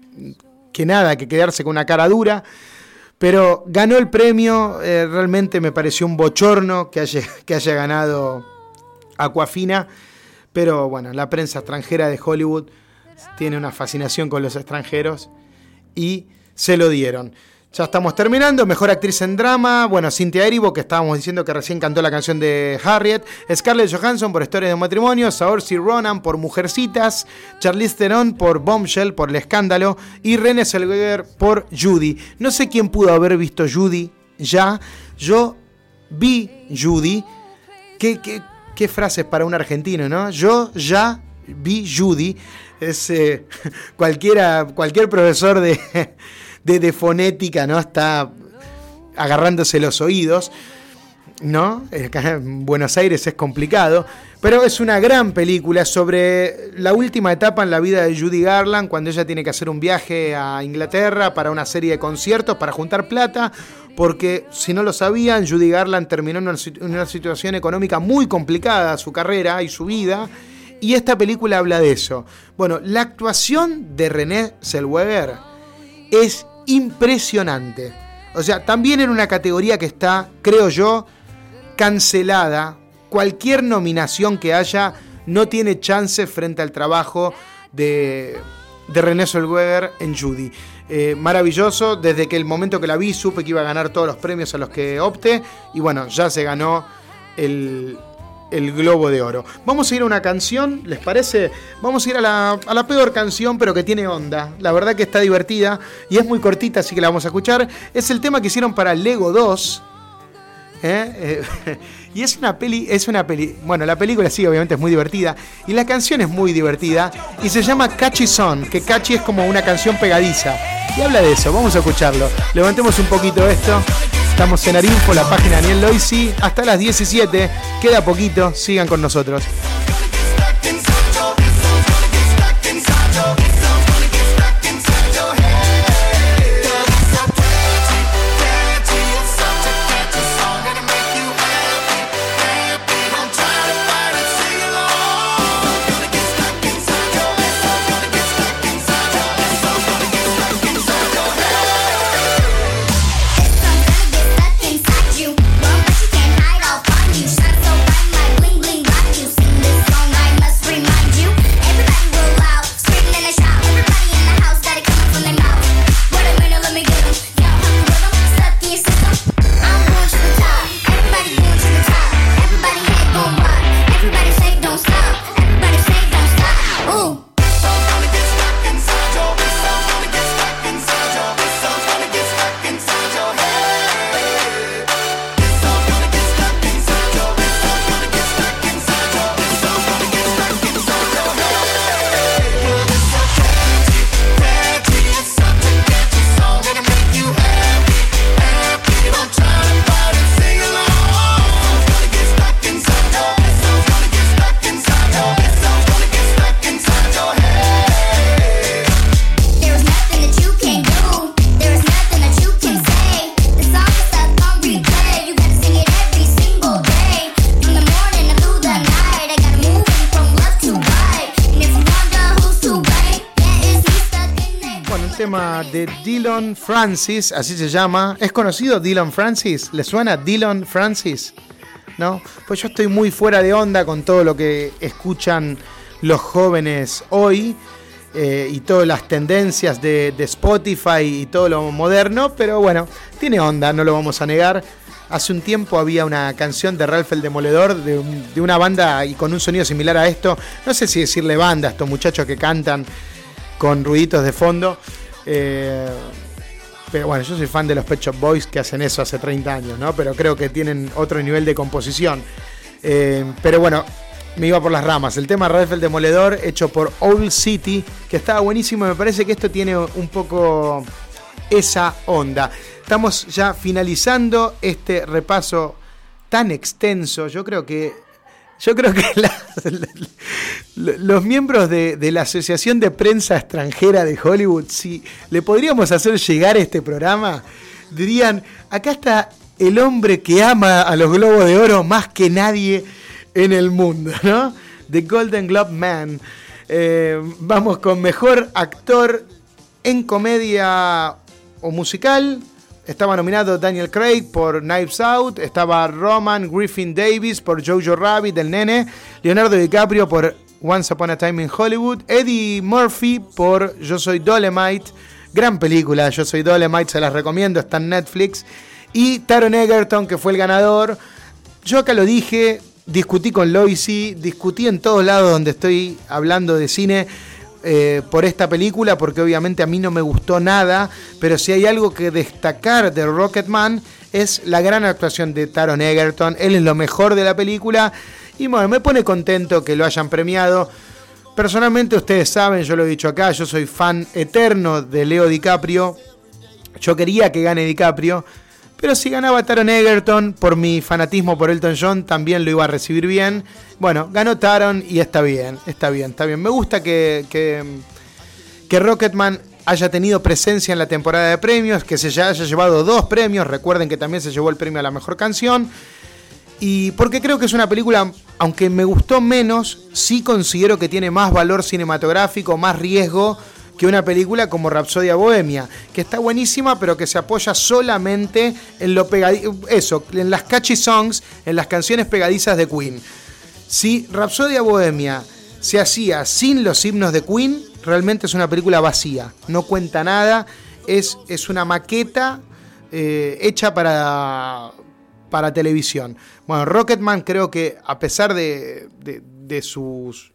nada, que quedarse con una cara dura, pero ganó el premio. Realmente me pareció un bochorno que haya ganado Awkwafina, pero bueno, la prensa extranjera de Hollywood tiene una fascinación con los extranjeros y se lo dieron. Ya estamos terminando. Mejor actriz en drama. Bueno, Cynthia Erivo, que estábamos diciendo que recién cantó la canción de Harriet. Scarlett Johansson por Historia de un matrimonio. Saoirse Ronan por Mujercitas. Charlize Theron por Bombshell, por El escándalo. Y Renée Zellweger por Judy. No sé quién pudo haber visto Judy ya. Yo vi Judy. ¿Qué frases para un argentino, ¿no? Yo ya vi Judy. Es cualquier profesor de fonética, ¿no? Está agarrándose los oídos, ¿no? Acá en Buenos Aires es complicado, pero es una gran película sobre la última etapa en la vida de Judy Garland, cuando ella tiene que hacer un viaje a Inglaterra para una serie de conciertos, para juntar plata, porque si no lo sabían, Judy Garland terminó en una situación económica muy complicada, su carrera y su vida, y esta película habla de eso. Bueno, la actuación de Renée Zellweger es impresionante. O sea, también en una categoría que está, creo yo, cancelada. Cualquier nominación que haya no tiene chance frente al trabajo de Renée Zellweger en Judy. Maravilloso. Desde que el momento que la vi supe que iba a ganar todos los premios a los que opte. Y bueno, ya se ganó el Globo de Oro. Vamos a ir a una canción, ¿les parece? Vamos a ir a la peor canción, pero que tiene onda. La verdad que está divertida y es muy cortita, así que la vamos a escuchar. Es el tema que hicieron para Lego 2. Y es una peli. Bueno, la película sí, obviamente es muy divertida. Y la canción es muy divertida. Y se llama Catchy Song, que catchy es como una canción pegadiza. Y habla de eso, vamos a escucharlo. Levantemos un poquito esto. Estamos en Arinfo, la página Daniel Loisi, hasta las 17, queda poquito, sigan con nosotros. De Dillon Francis, así se llama. ¿Es conocido Dillon Francis? ¿Le suena Dillon Francis? ¿No? Pues yo estoy muy fuera de onda con todo lo que escuchan los jóvenes hoy y todas las tendencias de Spotify y todo lo moderno, pero bueno, tiene onda, no lo vamos a negar. Hace un tiempo había una canción de Ralph el Demoledor de una banda y con un sonido similar a esto. No sé si decirle banda a estos muchachos que cantan con ruiditos de fondo. Pero bueno, yo soy fan de los Pet Shop Boys que hacen eso hace 30 años, ¿no? Pero creo que tienen otro nivel de composición. Pero bueno, me iba por las ramas. El tema Ralph el Demoledor, hecho por Owl City, que estaba buenísimo. Me parece que esto tiene un poco esa onda. Estamos ya finalizando este repaso tan extenso. Yo creo que los miembros de la Asociación de Prensa Extranjera de Hollywood, si le podríamos hacer llegar este programa, dirían, acá está el hombre que ama a los Globos de Oro más que nadie en el mundo, ¿no? The Golden Globe Man. Vamos con mejor actor en comedia o musical. Estaba nominado Daniel Craig por Knives Out, estaba Roman Griffin Davis por Jojo Rabbit, el nene, Leonardo DiCaprio por Once Upon a Time in Hollywood, Eddie Murphy por Yo Soy Dolemite, Gran película, Yo soy Dolemite, se las recomiendo, está en Netflix. Y Taron Egerton, que fue el ganador. Yo acá lo dije, discutí con Loisy, discutí en todos lados donde estoy hablando de cine por esta película, porque obviamente a mí no me gustó nada, pero si hay algo que destacar de Rocketman es la gran actuación de Taron Egerton. Él es lo mejor de la película y bueno, me pone contento que lo hayan premiado. Personalmente, ustedes saben, yo lo he dicho acá, yo soy fan eterno de Leo DiCaprio. Yo quería que gane DiCaprio, pero si ganaba Taron Egerton, por mi fanatismo por Elton John, también lo iba a recibir bien. Bueno, ganó Taron y está bien. Me gusta que Rocketman haya tenido presencia en la temporada de premios, que se haya llevado 2 premios. Recuerden que también se llevó el premio a la mejor canción. Y porque creo que es una película, aunque me gustó menos, sí considero que tiene más valor cinematográfico, más riesgo que una película como Rapsodia Bohemia, que está buenísima, pero que se apoya solamente en lo en las catchy songs, en las canciones pegadizas de Queen. Si Rapsodia Bohemia se hacía sin los himnos de Queen, realmente es una película vacía, no cuenta nada, es una maqueta hecha para televisión. Bueno, Rocketman creo que a pesar de sus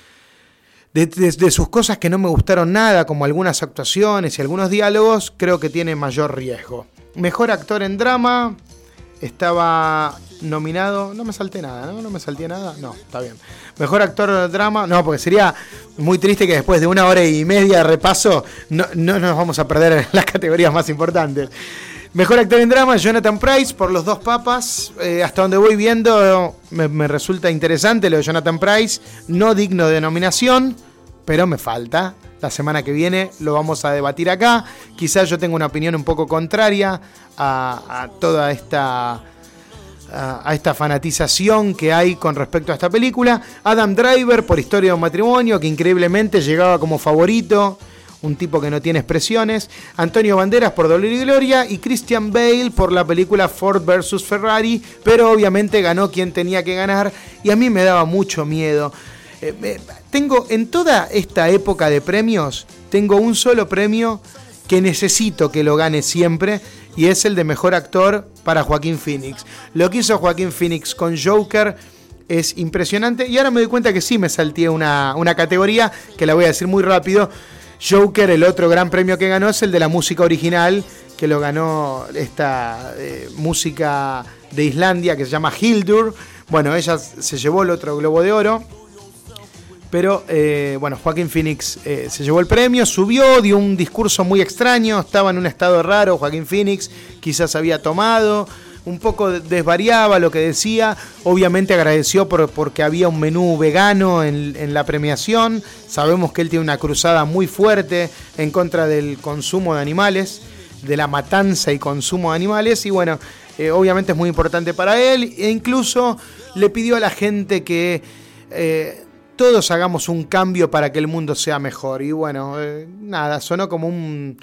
cosas que no me gustaron nada, como algunas actuaciones y algunos diálogos, creo que tiene mayor riesgo. Mejor actor en drama, estaba nominado, no me salté nada, no, está bien. Mejor actor en drama, no, porque sería muy triste que después de 1 hora y media de repaso no nos vamos a perder en las categorías más importantes. Mejor actor en drama, Jonathan Pryce por Los Dos Papas. Hasta donde voy viendo me resulta interesante lo de Jonathan Pryce, no digno de nominación, pero me falta. La semana que viene lo vamos a debatir acá. Quizás yo tenga una opinión un poco contraria a toda esta fanatización que hay con respecto a esta película. Adam Driver por Historia de un matrimonio, que increíblemente llegaba como favorito. Un tipo que no tiene expresiones. Antonio Banderas por Dolor y Gloria. Y Christian Bale por la película Ford vs Ferrari. Pero obviamente ganó quien tenía que ganar. Y a mí me daba mucho miedo. Tengo en toda esta época de premios, tengo un solo premio que necesito que lo gane siempre. Y es el de mejor actor para Joaquín Phoenix. Lo que hizo Joaquín Phoenix con Joker es impresionante. Y ahora me doy cuenta que sí me salté una categoría que la voy a decir muy rápido. Joker, el otro gran premio que ganó es el de la música original, que lo ganó esta música de Islandia que se llama Hildur. Bueno, ella se llevó el otro Globo de Oro, pero bueno, Joaquín Phoenix se llevó el premio, subió, dio un discurso muy extraño, estaba en un estado raro Joaquín Phoenix, quizás había tomado, un poco desvariaba lo que decía, obviamente agradeció porque había un menú vegano en la premiación. Sabemos que él tiene una cruzada muy fuerte en contra del consumo de animales, de la matanza y consumo de animales, y bueno, obviamente es muy importante para él, e incluso le pidió a la gente que todos hagamos un cambio para que el mundo sea mejor. Y bueno, nada, sonó como un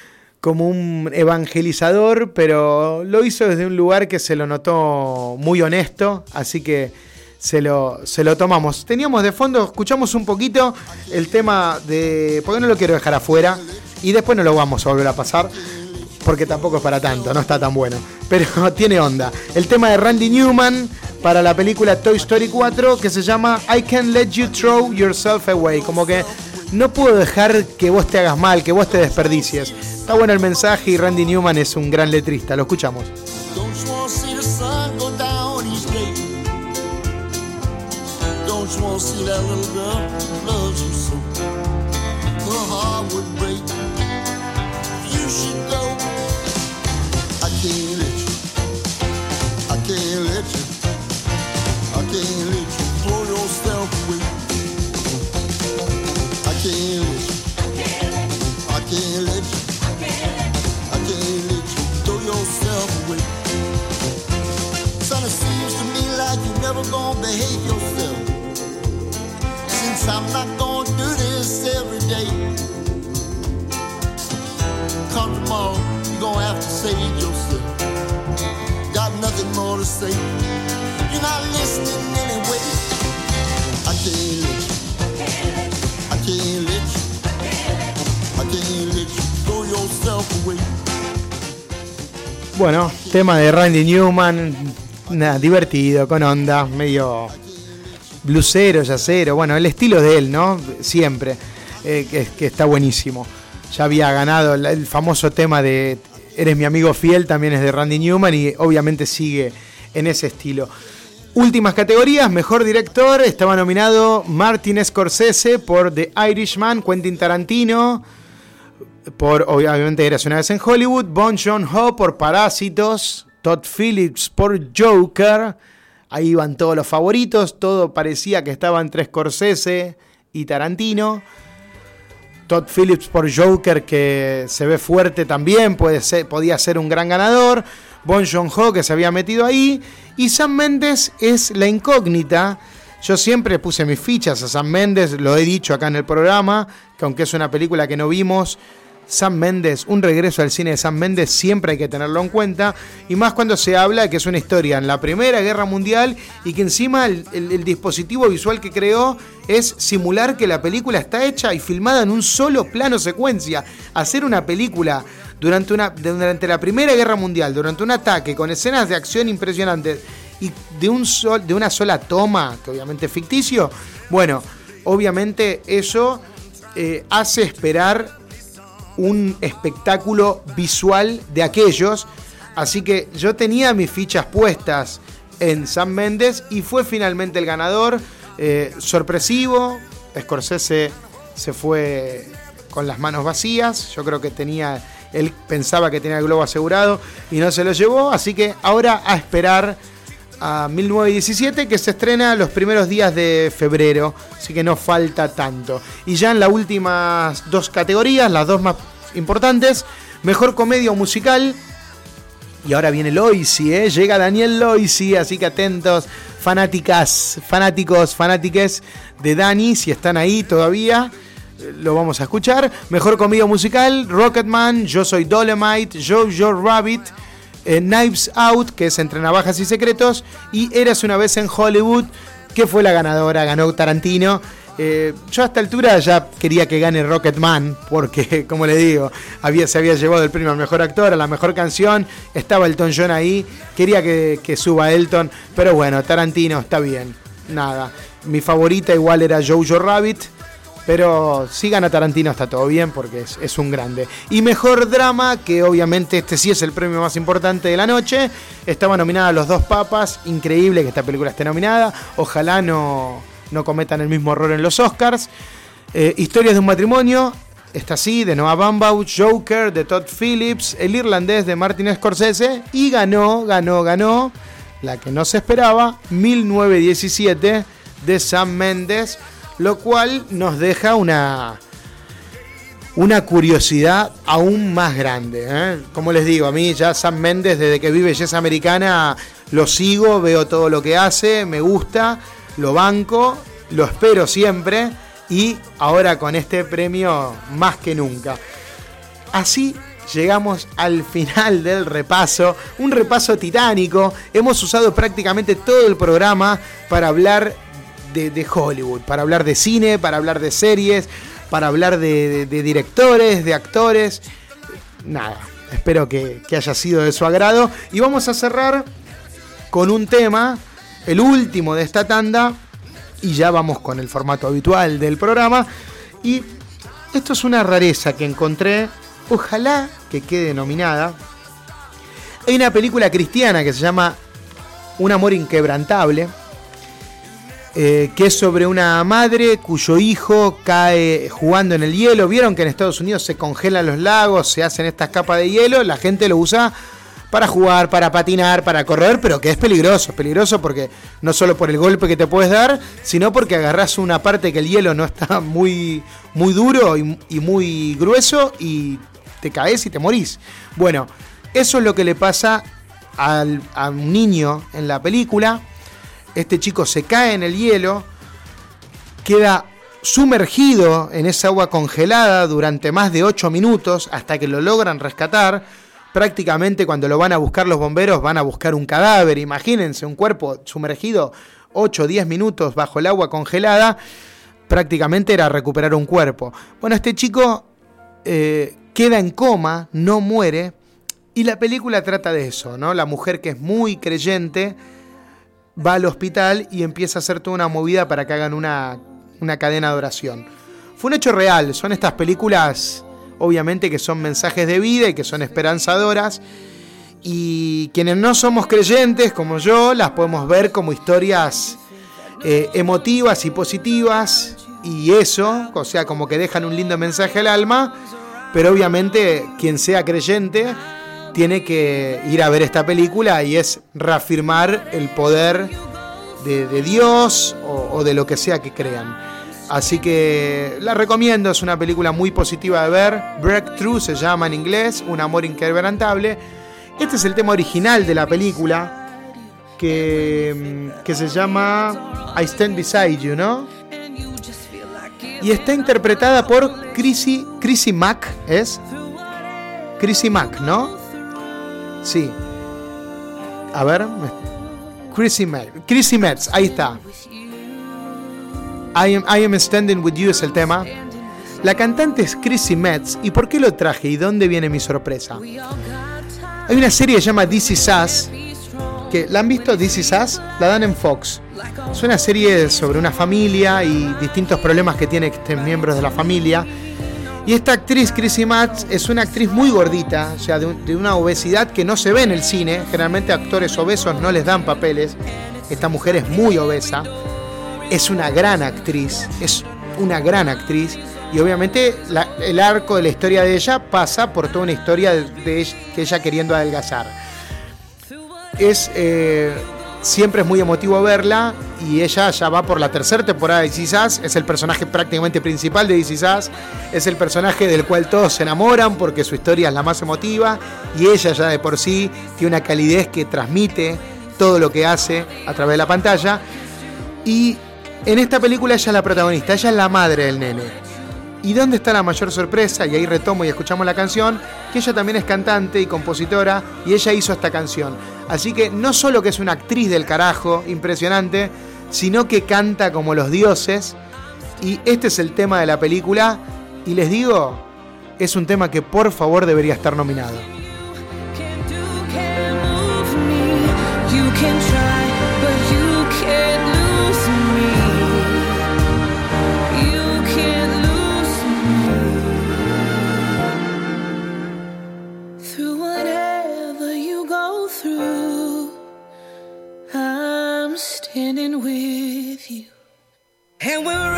evangelizador, pero lo hizo desde un lugar que se lo notó muy honesto, así que se lo tomamos. Teníamos de fondo, escuchamos un poquito el tema de... porque no lo quiero dejar afuera, y después no lo vamos a volver a pasar, porque tampoco es para tanto, no está tan bueno, pero tiene onda. El tema de Randy Newman para la película Toy Story 4, que se llama I Can't Let You Throw Yourself Away, como que no puedo dejar que vos te hagas mal, que vos te desperdicies. Está bueno el mensaje y Randy Newman es un gran letrista. Lo escuchamos. Don't you wanna see the sun go down each day? Don't you wanna see that little girl who loves you so? Her heart would break. You should go. I can't let you. I can't let you. I can't let you throw yourself away. I can't let you. I can't let you. I can't let you throw yourself away. Son, it seems to me like you never gonna behave yourself. Since I'm not gonna do this every day. Come tomorrow, you're gonna have to save yourself. Got nothing more to say. You're not listening anyway. I can't let you. I can't let you. I can't let you throw Bueno, tema de Randy Newman, nada, divertido, con onda, medio blusero, jazzero, bueno, el estilo de él, ¿no? Siempre, que está buenísimo. Ya había ganado el famoso tema de Eres mi amigo fiel, también es de Randy Newman y obviamente sigue en ese estilo. Últimas categorías, mejor director, estaba nominado Martin Scorsese por The Irishman, Quentin Tarantino por, obviamente, Eras una vez en Hollywood, Bong Joon-ho por Parásitos, Todd Phillips por Joker, ahí van todos los favoritos, todo parecía que estaba entre Scorsese y Tarantino. Todd Phillips por Joker, que se ve fuerte también, podía ser un gran ganador. Bong Joon-ho, que se había metido ahí. Y Sam Mendes es la incógnita. Yo siempre puse mis fichas a Sam Mendes, lo he dicho acá en el programa, que aunque es una película que no vimos, Sam Mendes, un regreso al cine de Sam Mendes siempre hay que tenerlo en cuenta, y más cuando se habla de que es una historia en la Primera Guerra Mundial y que encima el dispositivo visual que creó es simular que la película está hecha y filmada en un solo plano secuencia. Hacer una película durante la Primera Guerra Mundial, durante un ataque con escenas de acción impresionantes y de una sola toma, que obviamente es ficticio, bueno, obviamente eso hace esperar un espectáculo visual de aquellos, así que yo tenía mis fichas puestas en Sam Mendes y fue finalmente el ganador. Sorpresivo, Scorsese se fue con las manos vacías, yo creo que él pensaba que tenía el globo asegurado y no se lo llevó, así que ahora a esperar a 1917, que se estrena los primeros días de febrero, así que no falta tanto. Y ya en las últimas dos categorías, las dos más importantes, mejor comedia o musical, y ahora viene Loisy, llega Daniel Loisy, así que atentos, fanáticos, fanátiques de Dani, si están ahí todavía, lo vamos a escuchar. Mejor comedia o musical, Rocketman, Yo soy Dolomite, Jojo Rabbit, Knives Out, que es Entre navajas y secretos, y Eras una vez en Hollywood, que fue la ganadora, ganó Tarantino. Yo a esta altura ya quería que gane Rocketman, porque, como le digo, se había llevado el premio al mejor actor, a la mejor canción, estaba Elton John ahí, quería que suba Elton, pero bueno, Tarantino está bien, nada. Mi favorita igual era Jojo Rabbit, pero si gana Tarantino está todo bien porque es un grande. Y mejor drama, que obviamente este sí es el premio más importante de la noche. Estaba nominada Los dos papas. Increíble que esta película esté nominada. Ojalá no cometan el mismo error en los Oscars. Historias de un matrimonio. Está así, de Noah Baumbach. Joker, de Todd Phillips. El irlandés, de Martin Scorsese. Y ganó la que no se esperaba, 1917, de Sam Mendes. Lo cual nos deja una curiosidad aún más grande. Como les digo, a mí ya Sam Mendes, desde que vi Belleza Americana, lo sigo, veo todo lo que hace, me gusta, lo banco, lo espero siempre, y ahora con este premio más que nunca. Así llegamos al final del repaso, un repaso titánico. Hemos usado prácticamente todo el programa para hablar de Hollywood, para hablar de cine, para hablar de series, para hablar de directores, de actores. Nada, espero que haya sido de su agrado. Y vamos a cerrar con un tema, el último de esta tanda, y ya vamos con el formato habitual del programa. Y esto es una rareza que encontré, ojalá que quede nominada. Hay una película cristiana que se llama Un amor inquebrantable, que es sobre una madre cuyo hijo cae jugando en el hielo. Vieron que en Estados Unidos se congelan los lagos, se hacen estas capas de hielo, la gente lo usa para jugar, para patinar, para correr, pero que es peligroso porque no solo por el golpe que te puedes dar, sino porque agarrás una parte que el hielo no está muy, muy duro y muy grueso y te caes y te morís. Bueno, eso es lo que le pasa a un niño en la película. Este chico se cae en el hielo, queda sumergido en esa agua congelada durante más de 8 minutos hasta que lo logran rescatar. Prácticamente cuando lo van a buscar los bomberos van a buscar un cadáver. Imagínense, un cuerpo sumergido 8 o 10 minutos bajo el agua congelada. Prácticamente era recuperar un cuerpo. Bueno, este chico queda en coma, no muere, Y la película trata de eso, ¿no? La mujer que es muy creyente va al hospital y empieza a hacer toda una movida para que hagan una cadena de oración. Fue un hecho real, son estas películas, obviamente, que son mensajes de vida y que son esperanzadoras. Y quienes no somos creyentes, como yo, las podemos ver como historias emotivas y positivas. Y eso, o sea, como que dejan un lindo mensaje al alma. Pero obviamente, quien sea creyente tiene que ir a ver esta película y es reafirmar el poder de Dios o de lo que sea que crean. Así que la recomiendo, es una película muy positiva de ver. Breakthrough se llama en inglés, Un amor inquebrantable. Este es el tema original de la película que se llama I Stand Beside You, ¿no? Y está interpretada por Chrissy Mack, ¿es? Chrissy Mack, ¿no? Sí. A ver. Chrissy Metz, ahí está. I am Standing With You es el tema. La cantante es Chrissy Metz. ¿Y por qué lo traje? ¿Y dónde viene mi sorpresa? Hay una serie que se llama This Is Us. ¿La han visto? This Is Us. La dan en Fox. Es una serie sobre una familia y distintos problemas que tienen miembros de la familia. Y esta actriz, Chrissy Metz, es una actriz muy gordita, o sea, de una obesidad que no se ve en el cine. Generalmente a actores obesos no les dan papeles. Esta mujer es muy obesa. Es una gran actriz. Y obviamente el arco de la historia de ella pasa por toda una historia de ella queriendo adelgazar. Siempre es muy emotivo verla, y ella ya va por la tercera temporada de This Is Us. Es el personaje prácticamente principal de This Is Us. Es el personaje del cual todos se enamoran porque su historia es la más emotiva, y ella ya de por sí tiene una calidez que transmite todo lo que hace a través de la pantalla. Y en esta película ella es la protagonista, ella es la madre del nene. ¿Y dónde está la mayor sorpresa? Y ahí retomo y escuchamos la canción, que ella también es cantante y compositora, y ella hizo esta canción. Así que no solo que es una actriz del carajo, impresionante, sino que canta como los dioses. Y este es el tema de la película, y les digo, es un tema que por favor debería estar nominado. Standing with you, and we're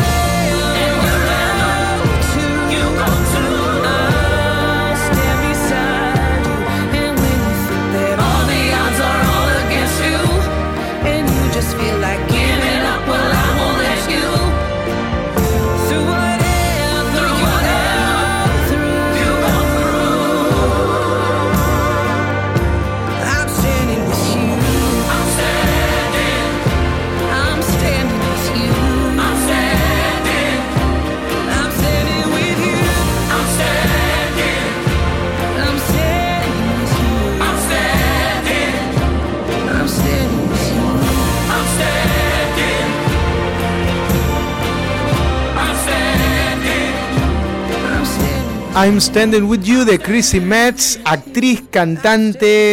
I'm Standing With You de Chrissy Metz, actriz, cantante,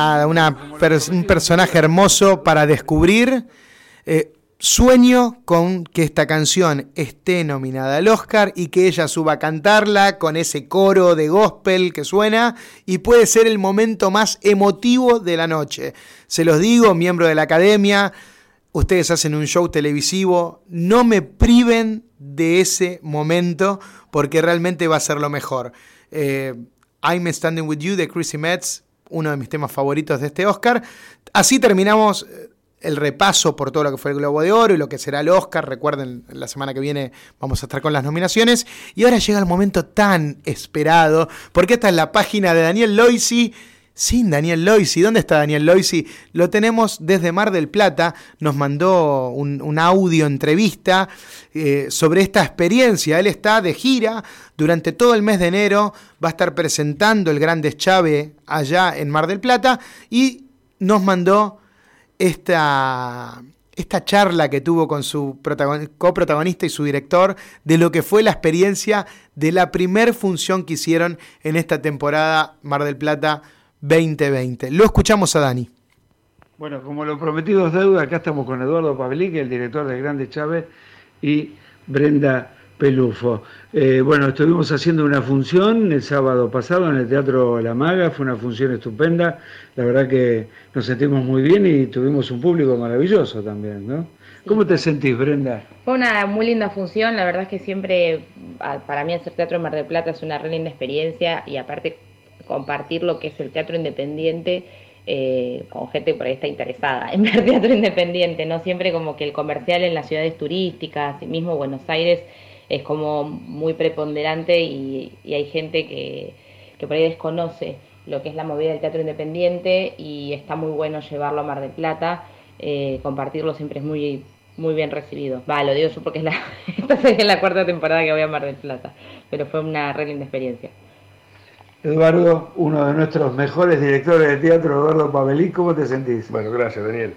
un personaje hermoso para descubrir. Sueño con que esta canción esté nominada al Oscar y que ella suba a cantarla con ese coro de gospel que suena, y puede ser el momento más emotivo de la noche. Se los digo, miembro de la academia, ustedes hacen un show televisivo, no me priven de ese momento, porque realmente va a ser lo mejor. I'm Standing With You de Chrissy Metz, uno de mis temas favoritos de este Oscar. Así terminamos el repaso por todo lo que fue el Globo de Oro y lo que será el Oscar. Recuerden, la semana que viene vamos a estar con las nominaciones. Y ahora llega el momento tan esperado, porque esta es la página de Daniel Loisi. Sin Daniel Loisi. ¿Dónde está Daniel Loisi? Lo tenemos desde Mar del Plata. Nos mandó un audio entrevista sobre esta experiencia. Él está de gira durante todo el mes de enero. Va a estar presentando el Gran Deschave allá en Mar del Plata. Y nos mandó esta charla que tuvo con su coprotagonista y su director de lo que fue la experiencia de la primer función que hicieron en esta temporada Mar del Plata 2020. Lo escuchamos a Dani. Bueno, como lo prometido es deuda, acá estamos con Eduardo Pavelic, el director de Grande Chávez, y Brenda Pelufo. Bueno, estuvimos haciendo una función el sábado pasado en el Teatro La Maga, fue una función estupenda, la verdad que nos sentimos muy bien y tuvimos un público maravilloso también, ¿no? ¿Cómo te sentís, Brenda? Fue una muy linda función, la verdad es que siempre, para mí hacer teatro en Mar del Plata es una re linda experiencia y aparte compartir lo que es el teatro independiente con gente que por ahí está interesada en ver teatro independiente, no siempre como que el comercial en las ciudades turísticas, y mismo Buenos Aires, es como muy preponderante y hay gente que por ahí desconoce lo que es la movida del teatro independiente y está muy bueno llevarlo a Mar del Plata, compartirlo siempre es muy, muy bien recibido. Lo digo yo porque esta es la cuarta temporada que voy a Mar del Plata, pero fue una re linda experiencia. Eduardo, uno de nuestros mejores directores de teatro, Eduardo Pavelic, ¿cómo te sentís? Bueno, gracias, Daniel.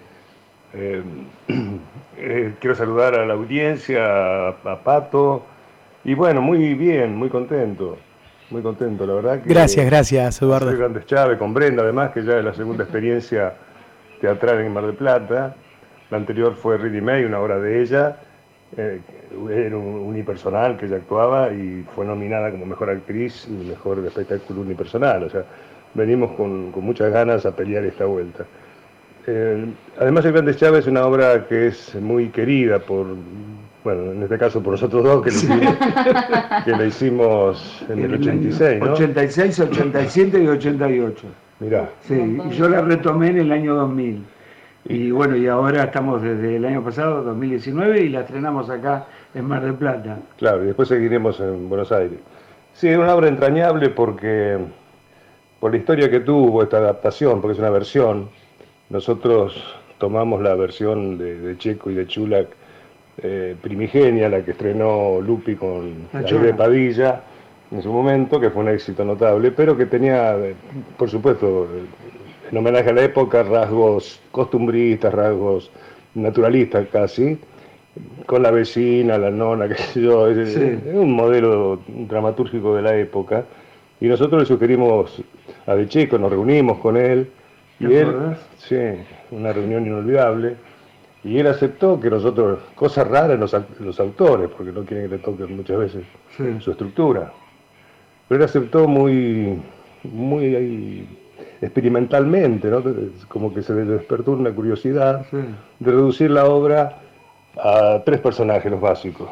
Quiero saludar a la audiencia, a Pato, y bueno, muy bien, muy contento, la verdad que... Gracias, Eduardo. Soy Grandes Chávez, con Brenda, además, que ya es la segunda experiencia teatral en Mar del Plata. La anterior fue Ready May, una obra de ella, era un unipersonal que ella actuaba y fue nominada como mejor actriz y mejor espectáculo unipersonal, o sea, venimos con muchas ganas a pelear esta vuelta. Además, El Grandes Chávez es una obra que es muy querida por, bueno, en este caso por nosotros dos, que la hicimos en el 86, ¿no? 86, 87 y 88. Mirá. Sí, y yo la retomé en el año 2000. Y bueno, y ahora estamos desde el año pasado, 2019, y la estrenamos acá en Mar del Plata. Claro, y después seguiremos en Buenos Aires. Sí, es una obra entrañable porque, por la historia que tuvo esta adaptación, porque es una versión. Nosotros tomamos la versión de Checo y de Chulac primigenia, la que estrenó Lupi con Aide Padilla en su momento, que fue un éxito notable, pero que tenía, por supuesto, en homenaje a la época, rasgos costumbristas, rasgos naturalistas casi, con la vecina, la nona, qué sé yo, es un modelo dramatúrgico de la época, y nosotros le sugerimos a De Checo, nos reunimos con él, y él, sí, una reunión inolvidable, y él aceptó que nosotros, cosas raras los autores, porque no quieren que le toquen muchas veces su estructura, pero él aceptó muy experimentalmente, ¿no? Como que se le despertó una curiosidad de reducir la obra a 3 personajes, los básicos,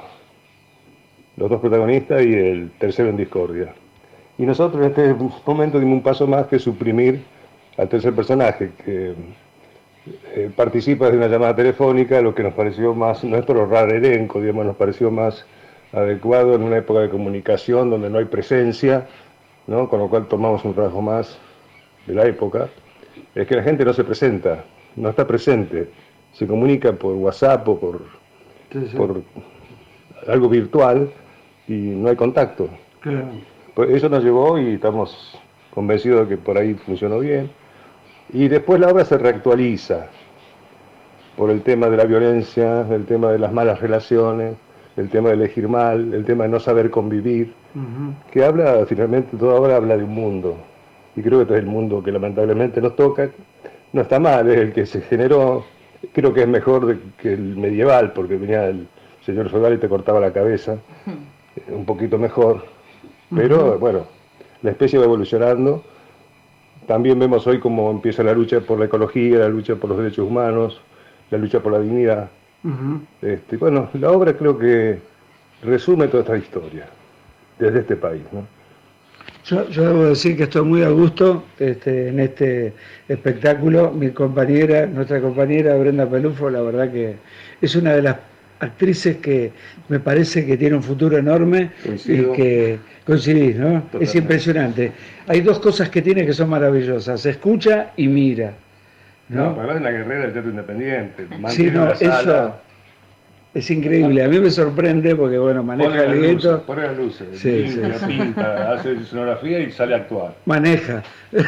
los 2 protagonistas y el tercero en discordia. Y nosotros en este momento dimos un paso más, que suprimir al tercer personaje, que participa de una llamada telefónica, lo que nos pareció más, nuestro raro elenco, digamos, nos pareció más adecuado en una época de comunicación donde no hay presencia, ¿no? Con lo cual tomamos un rasgo más de la época, es que la gente no se presenta, no está presente, se comunica por WhatsApp o por algo virtual y no hay contacto. Claro. Pues eso nos llevó y estamos convencidos de que por ahí funcionó bien. Y después la obra se reactualiza por el tema de la violencia, el tema de las malas relaciones, el tema de elegir mal, el tema de no saber convivir, que habla, finalmente toda obra habla de un mundo. Y creo que este es el mundo que lamentablemente nos toca. No está mal, es el que se generó, creo que es mejor que el medieval, porque venía el señor feudal y te cortaba la cabeza, un poquito mejor. Pero bueno, la especie va evolucionando. También vemos hoy cómo empieza la lucha por la ecología, la lucha por los derechos humanos, la lucha por la dignidad. Bueno, la obra creo que resume toda esta historia desde este país, ¿no? Yo debo decir que estoy muy a gusto en este espectáculo. Nuestra compañera Brenda Pelufo, la verdad que es una de las actrices que me parece que tiene un futuro enorme. Coincido. Y que coincidís, ¿no? Totalmente. Es impresionante. Hay 2 cosas que tiene que son maravillosas: se escucha y mira, ¿no? Pero es la guerrera del teatro independiente. Sí, no, eso es increíble. A mí me sorprende porque, bueno, maneja el gueto. Pone las luces, Sí, pinta, hace escenografía y sale a actuar. Maneja.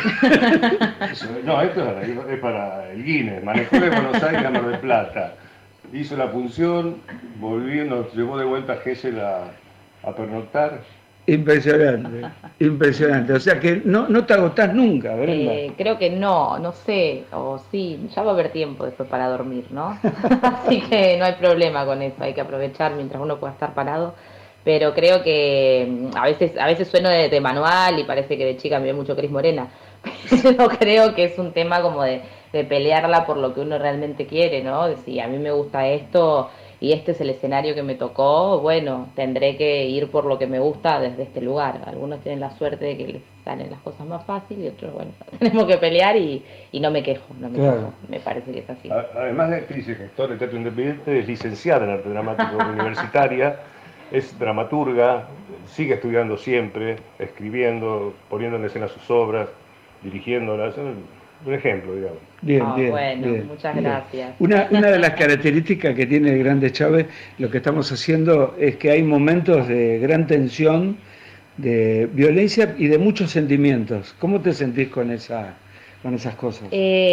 No, esto es para el Guinness. Manejó de Buenos Aires a Mar del Plata. Hizo la función, volvió, nos llevó de vuelta a Gesell a pernoctar Impresionante, impresionante. O sea que no te agotás nunca, Brenda. Creo que no sé, o sí, ya va a haber tiempo después para dormir, ¿no? Así que no hay problema con eso, hay que aprovechar mientras uno pueda estar parado. Pero creo que a veces sueno de manual y parece que de chica me ve mucho Cris Morena, pero creo que es un tema como de pelearla por lo que uno realmente quiere, ¿no? De si a mí me gusta esto y este es el escenario que me tocó, bueno, tendré que ir por lo que me gusta desde este lugar. Algunos tienen la suerte de que les salen las cosas más fáciles y otros, bueno, tenemos que pelear y no me quejo, quejo. Me parece que es así. Además de actriz y gestora de teatro independiente, es licenciada en arte dramático universitaria, es dramaturga, sigue estudiando siempre, escribiendo, poniendo en escena sus obras, dirigiéndolas, un ejemplo, digamos. Bien, bueno, bien, muchas bien. gracias. Una de las características que tiene el Grande Chávez, lo que estamos haciendo es que hay momentos de gran tensión, de violencia y de muchos sentimientos. ¿Cómo te sentís con esas cosas?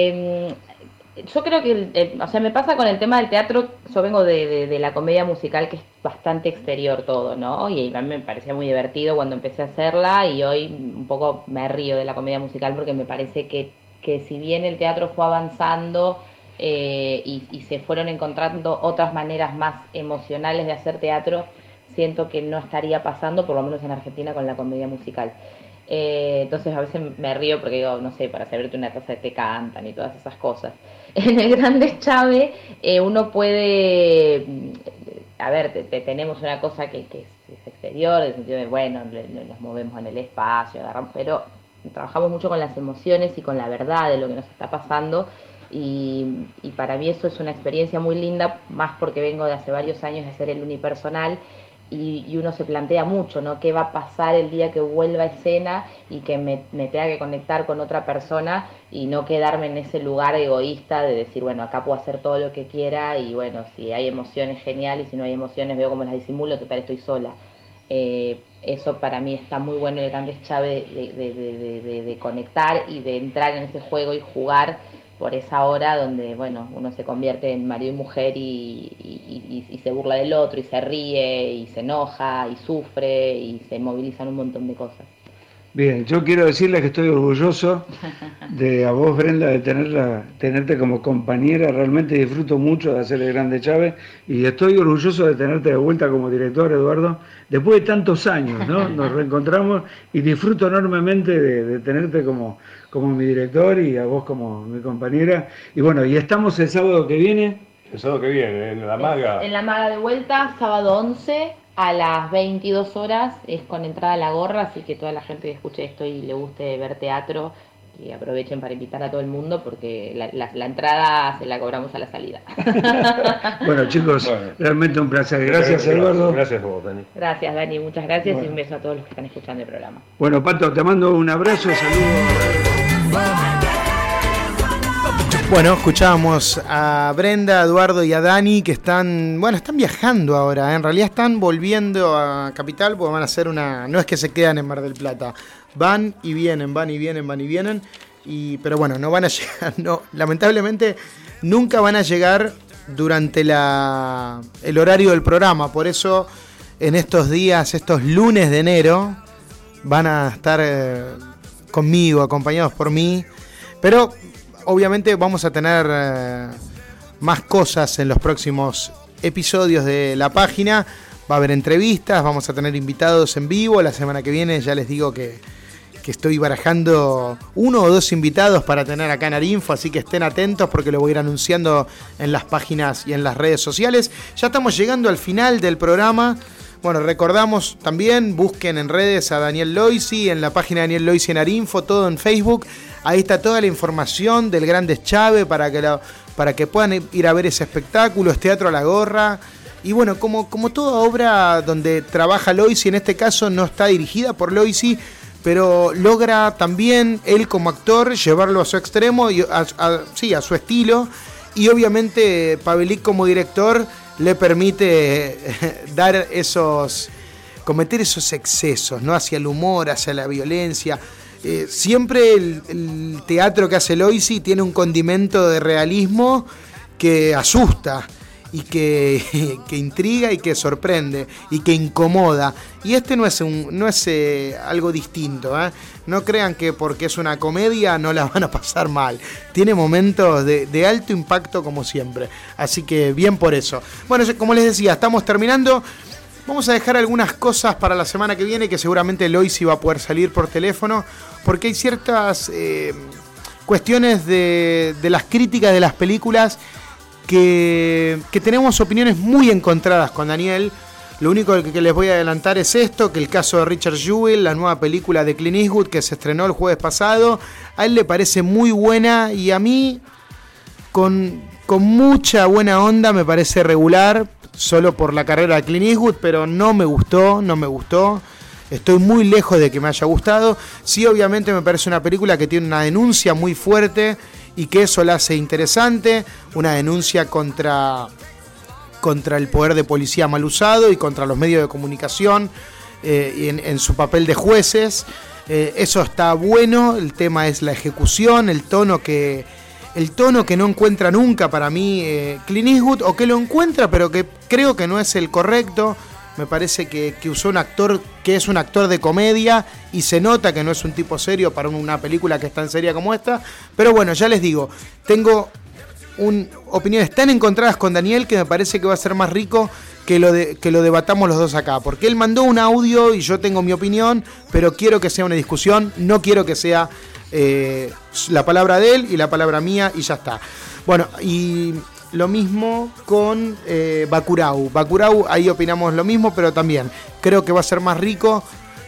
Yo creo que, o sea, me pasa con el tema del teatro, yo vengo de la comedia musical, que es bastante exterior todo, ¿no? Y a mí me parecía muy divertido cuando empecé a hacerla y hoy un poco me río de la comedia musical porque me parece que si bien el teatro fue avanzando y se fueron encontrando otras maneras más emocionales de hacer teatro, siento que no estaría pasando, por lo menos en Argentina, con la comedia musical. Entonces a veces me río porque digo, no sé, para servirte una taza de té cantan y todas esas cosas. En el Grande Chávez uno puede, a ver, tenemos una cosa que es exterior, en el sentido de, bueno, nos movemos en el espacio, agarramos, pero trabajamos mucho con las emociones y con la verdad de lo que nos está pasando y para mí eso es una experiencia muy linda, más porque vengo de hace varios años de hacer el unipersonal. Y uno se plantea mucho, ¿no? ¿Qué va a pasar el día que vuelva a escena y que me tenga que conectar con otra persona y no quedarme en ese lugar egoísta de decir, bueno, acá puedo hacer todo lo que quiera y bueno, si hay emociones, genial, y si no hay emociones veo cómo las disimulo, total estoy sola. Eso para mí está muy bueno en el Grande Chávez de conectar y de entrar en ese juego y jugar por esa hora donde, bueno, uno se convierte en marido y mujer y se burla del otro y se ríe y se enoja y sufre y se movilizan un montón de cosas. Bien, yo quiero decirle que estoy orgulloso de a vos, Brenda, de tenerte como compañera. Realmente disfruto mucho de hacer el Grande Chávez y estoy orgulloso de tenerte de vuelta como director, Eduardo. Después de tantos años, ¿no? Nos reencontramos y disfruto enormemente de tenerte como mi director y a vos como mi compañera. Y bueno, y estamos el sábado que viene. El sábado que viene, en La Maga. En La Maga de vuelta, sábado 11 a las 22 horas, es con entrada a la gorra, así que toda la gente que escuche esto y le guste ver teatro, y aprovechen para invitar a todo el mundo porque la entrada se la cobramos a la salida. Bueno, chicos, realmente un placer. Gracias, Eduardo. Gracias a vos, Dani. Gracias, Dani, muchas gracias y un beso a todos los que están escuchando el programa. Bueno, Pato, te mando un abrazo, saludos. Bueno, escuchábamos a Brenda, a Eduardo y a Dani que están viajando ahora, ¿eh? En realidad están volviendo a Capital porque van a hacer no es que se quedan en Mar del Plata, van y vienen, pero bueno, no van a llegar, no, lamentablemente nunca van a llegar durante el horario del programa, por eso en estos días, estos lunes de enero, van a estar conmigo, acompañados por mí, pero obviamente vamos a tener más cosas en los próximos episodios de la página. Va a haber entrevistas, vamos a tener invitados en vivo. La semana que viene ya les digo que estoy barajando 1 o 2 invitados para tener acá en Arinfo, así que estén atentos porque lo voy a ir anunciando en las páginas y en las redes sociales. Ya estamos llegando al final del programa. Bueno, recordamos también, busquen en redes a Daniel Loisi, en la página de Daniel Loisi en Arinfo, todo en Facebook. Ahí está toda la información del Grande Chávez para que puedan ir a ver ese espectáculo, es Teatro a la Gorra. Y bueno, como toda obra donde trabaja Loisi, en este caso no está dirigida por Loisi, pero logra también él como actor llevarlo a su extremo, y a su estilo. Y obviamente Pavelic como director le permite cometer esos excesos, ¿no? Hacia el humor, hacia la violencia. Siempre el teatro que hace Loisi tiene un condimento de realismo que asusta. y que intriga y que sorprende y que incomoda. Y este no es algo distinto, ¿eh? No crean que porque es una comedia no la van a pasar mal. Tiene momentos de alto impacto como siempre. Así que bien por eso. Bueno, como les decía, estamos terminando. Vamos a dejar algunas cosas para la semana que viene, que seguramente Loisy va a poder salir por teléfono, porque hay ciertas cuestiones de las críticas de las películas que tenemos opiniones muy encontradas con Daniel. Lo único que les voy a adelantar es esto, que el caso de Richard Jewell, la nueva película de Clint Eastwood que se estrenó el jueves pasado, a él le parece muy buena y a mí con mucha buena onda me parece regular, solo por la carrera de Clint Eastwood, pero no me gustó. Estoy muy lejos de que me haya gustado. Sí, obviamente me parece una película que tiene una denuncia muy fuerte y que eso la hace interesante, una denuncia contra el poder de policía mal usado y contra los medios de comunicación en su papel de jueces. Eso está bueno. El tema es la ejecución, el tono que no encuentra nunca para mí Clint Eastwood, o que lo encuentra pero que creo que no es el correcto. Me parece que usó un actor que es un actor de comedia y se nota que no es un tipo serio para una película que es tan seria como esta. Pero bueno, ya les digo, tengo opiniones tan encontradas con Daniel que me parece que va a ser más rico que lo debatamos los dos acá, porque él mandó un audio y yo tengo mi opinión, pero quiero que sea una discusión, no quiero que sea la palabra de él y la palabra mía y ya está. Bueno, y lo mismo con Bacurau. Bacurau, ahí opinamos lo mismo, pero también creo que va a ser más rico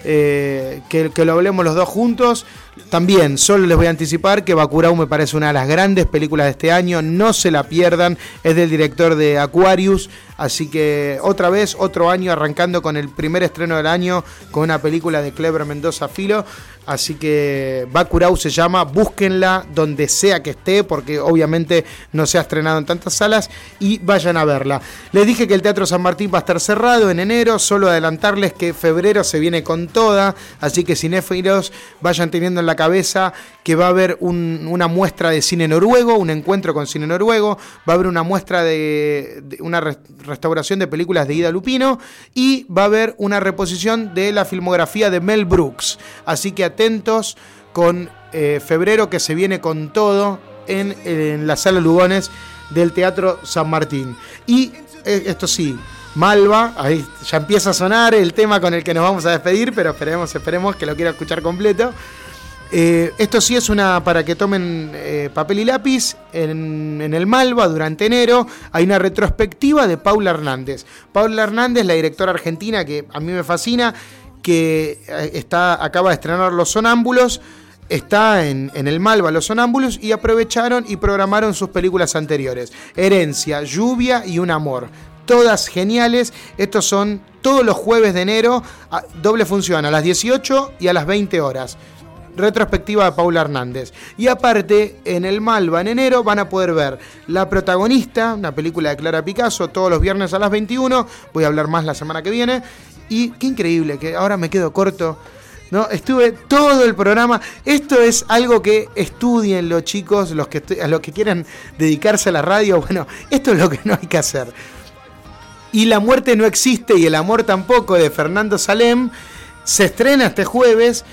que lo hablemos los dos juntos. También solo les voy a anticipar que Bacurau me parece una de las grandes películas de este año, no se la pierdan, es del director de Aquarius, así que otra vez, otro año arrancando con el primer estreno del año con una película de Kleber Mendoza Filo. Así que Bacurau se llama, búsquenla donde sea que esté, porque obviamente no se ha estrenado en tantas salas, y vayan a verla. Les dije que el Teatro San Martín va a estar cerrado en enero, solo adelantarles que febrero se viene con toda, así que cinéfilos vayan teniendo en la cabeza que va a haber una muestra de cine noruego, un encuentro con cine noruego, va a haber una muestra de una restauración de películas de Ida Lupino, y va a haber una reposición de la filmografía de Mel Brooks, así que atentos con febrero, que se viene con todo en la Sala Lugones del Teatro San Martín. Y esto sí, Malva, ahí ya empieza a sonar el tema con el que nos vamos a despedir, pero esperemos que lo quiera escuchar completo. Esto sí es para que tomen papel y lápiz. En el Malva durante enero hay una retrospectiva de Paula Hernández. Paula Hernández, la directora argentina que a mí me fascina, que acaba de estrenar Los Sonámbulos, está en el Malva Los Sonámbulos, y aprovecharon y programaron sus películas anteriores, Herencia, Lluvia y Un Amor, todas geniales. Estos son todos los jueves de enero, doble función a las 18 y a las 20 horas. Retrospectiva de Paula Hernández. Y aparte, en el Malva en enero van a poder ver La Protagonista, una película de Clara Picasso, todos los viernes a las 21. Voy a hablar más la semana que viene. Y qué increíble que ahora me quedo corto, ¿no? Estuve todo el programa. Esto es algo que estudien los chicos, los que quieran dedicarse a la radio. Bueno, esto es lo que no hay que hacer. Y La muerte no existe y el amor tampoco, de Fernando Salem, se estrena este jueves.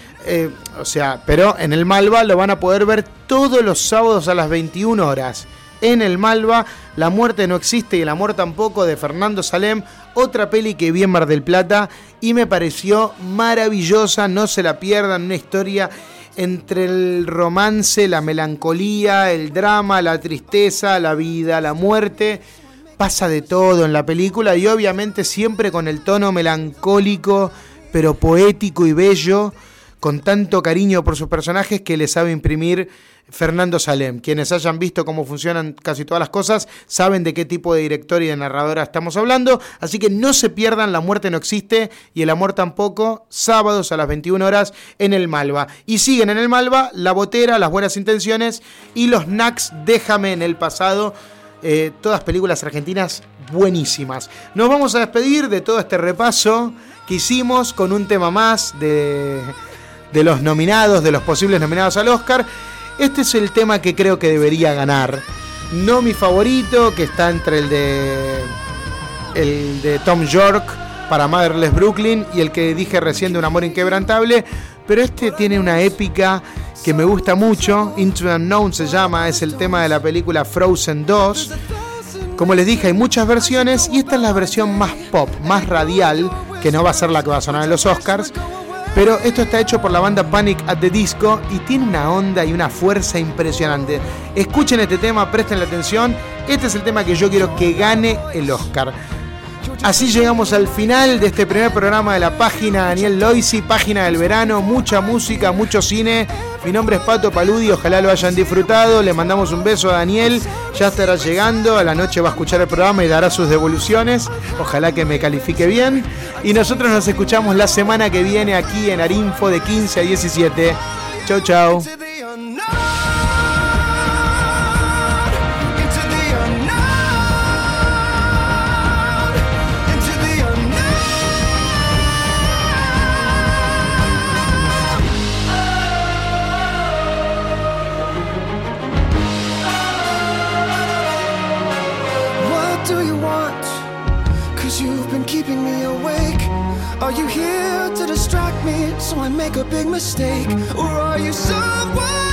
Pero en el Malva lo van a poder ver todos los sábados a las 21 horas. En el Malva, La muerte no existe y el amor tampoco, de Fernando Salem, otra peli que vi en Mar del Plata y me pareció maravillosa, no se la pierdan, una historia entre el romance, la melancolía, el drama, la tristeza, la vida, la muerte. Pasa de todo en la película y obviamente siempre con el tono melancólico, pero poético y bello, con tanto cariño por sus personajes que le sabe imprimir Fernando Salem. Quienes hayan visto cómo funcionan casi todas las cosas saben de qué tipo de director y de narradora estamos hablando, así que no se pierdan La muerte no existe y el amor tampoco, sábados a las 21 horas en el Malva. Y siguen en el Malva La Botera, Las buenas intenciones y Los Knacks, Déjame en el pasado. Todas películas argentinas buenísimas. Nos vamos a despedir de todo este repaso que hicimos con un tema más de los nominados, de los posibles nominados al Oscar. Este es el tema que creo que debería ganar. No mi favorito, que está entre el de Tom York para Motherless Brooklyn y el que dije recién de Un amor inquebrantable, pero este tiene una épica que me gusta mucho. Into the Unknown se llama, es el tema de la película Frozen 2. Como les dije, hay muchas versiones y esta es la versión más pop, más radial, que no va a ser la que va a sonar en los Oscars, pero esto está hecho por la banda Panic at the Disco y tiene una onda y una fuerza impresionante. Escuchen este tema, presten la atención, este es el tema que yo quiero que gane el Oscar. Así llegamos al final de este primer programa de la página Daniel Loisi, página del verano, mucha música, mucho cine. Mi nombre es Pato Paludi, ojalá lo hayan disfrutado. Le mandamos un beso a Daniel, ya estará llegando, a la noche va a escuchar el programa y dará sus devoluciones. Ojalá que me califique bien. Y nosotros nos escuchamos la semana que viene aquí en Arinfo de 15 a 17. Chau, chau. Keeping me awake. Are you here to distract me so I make a big mistake? Or are you someone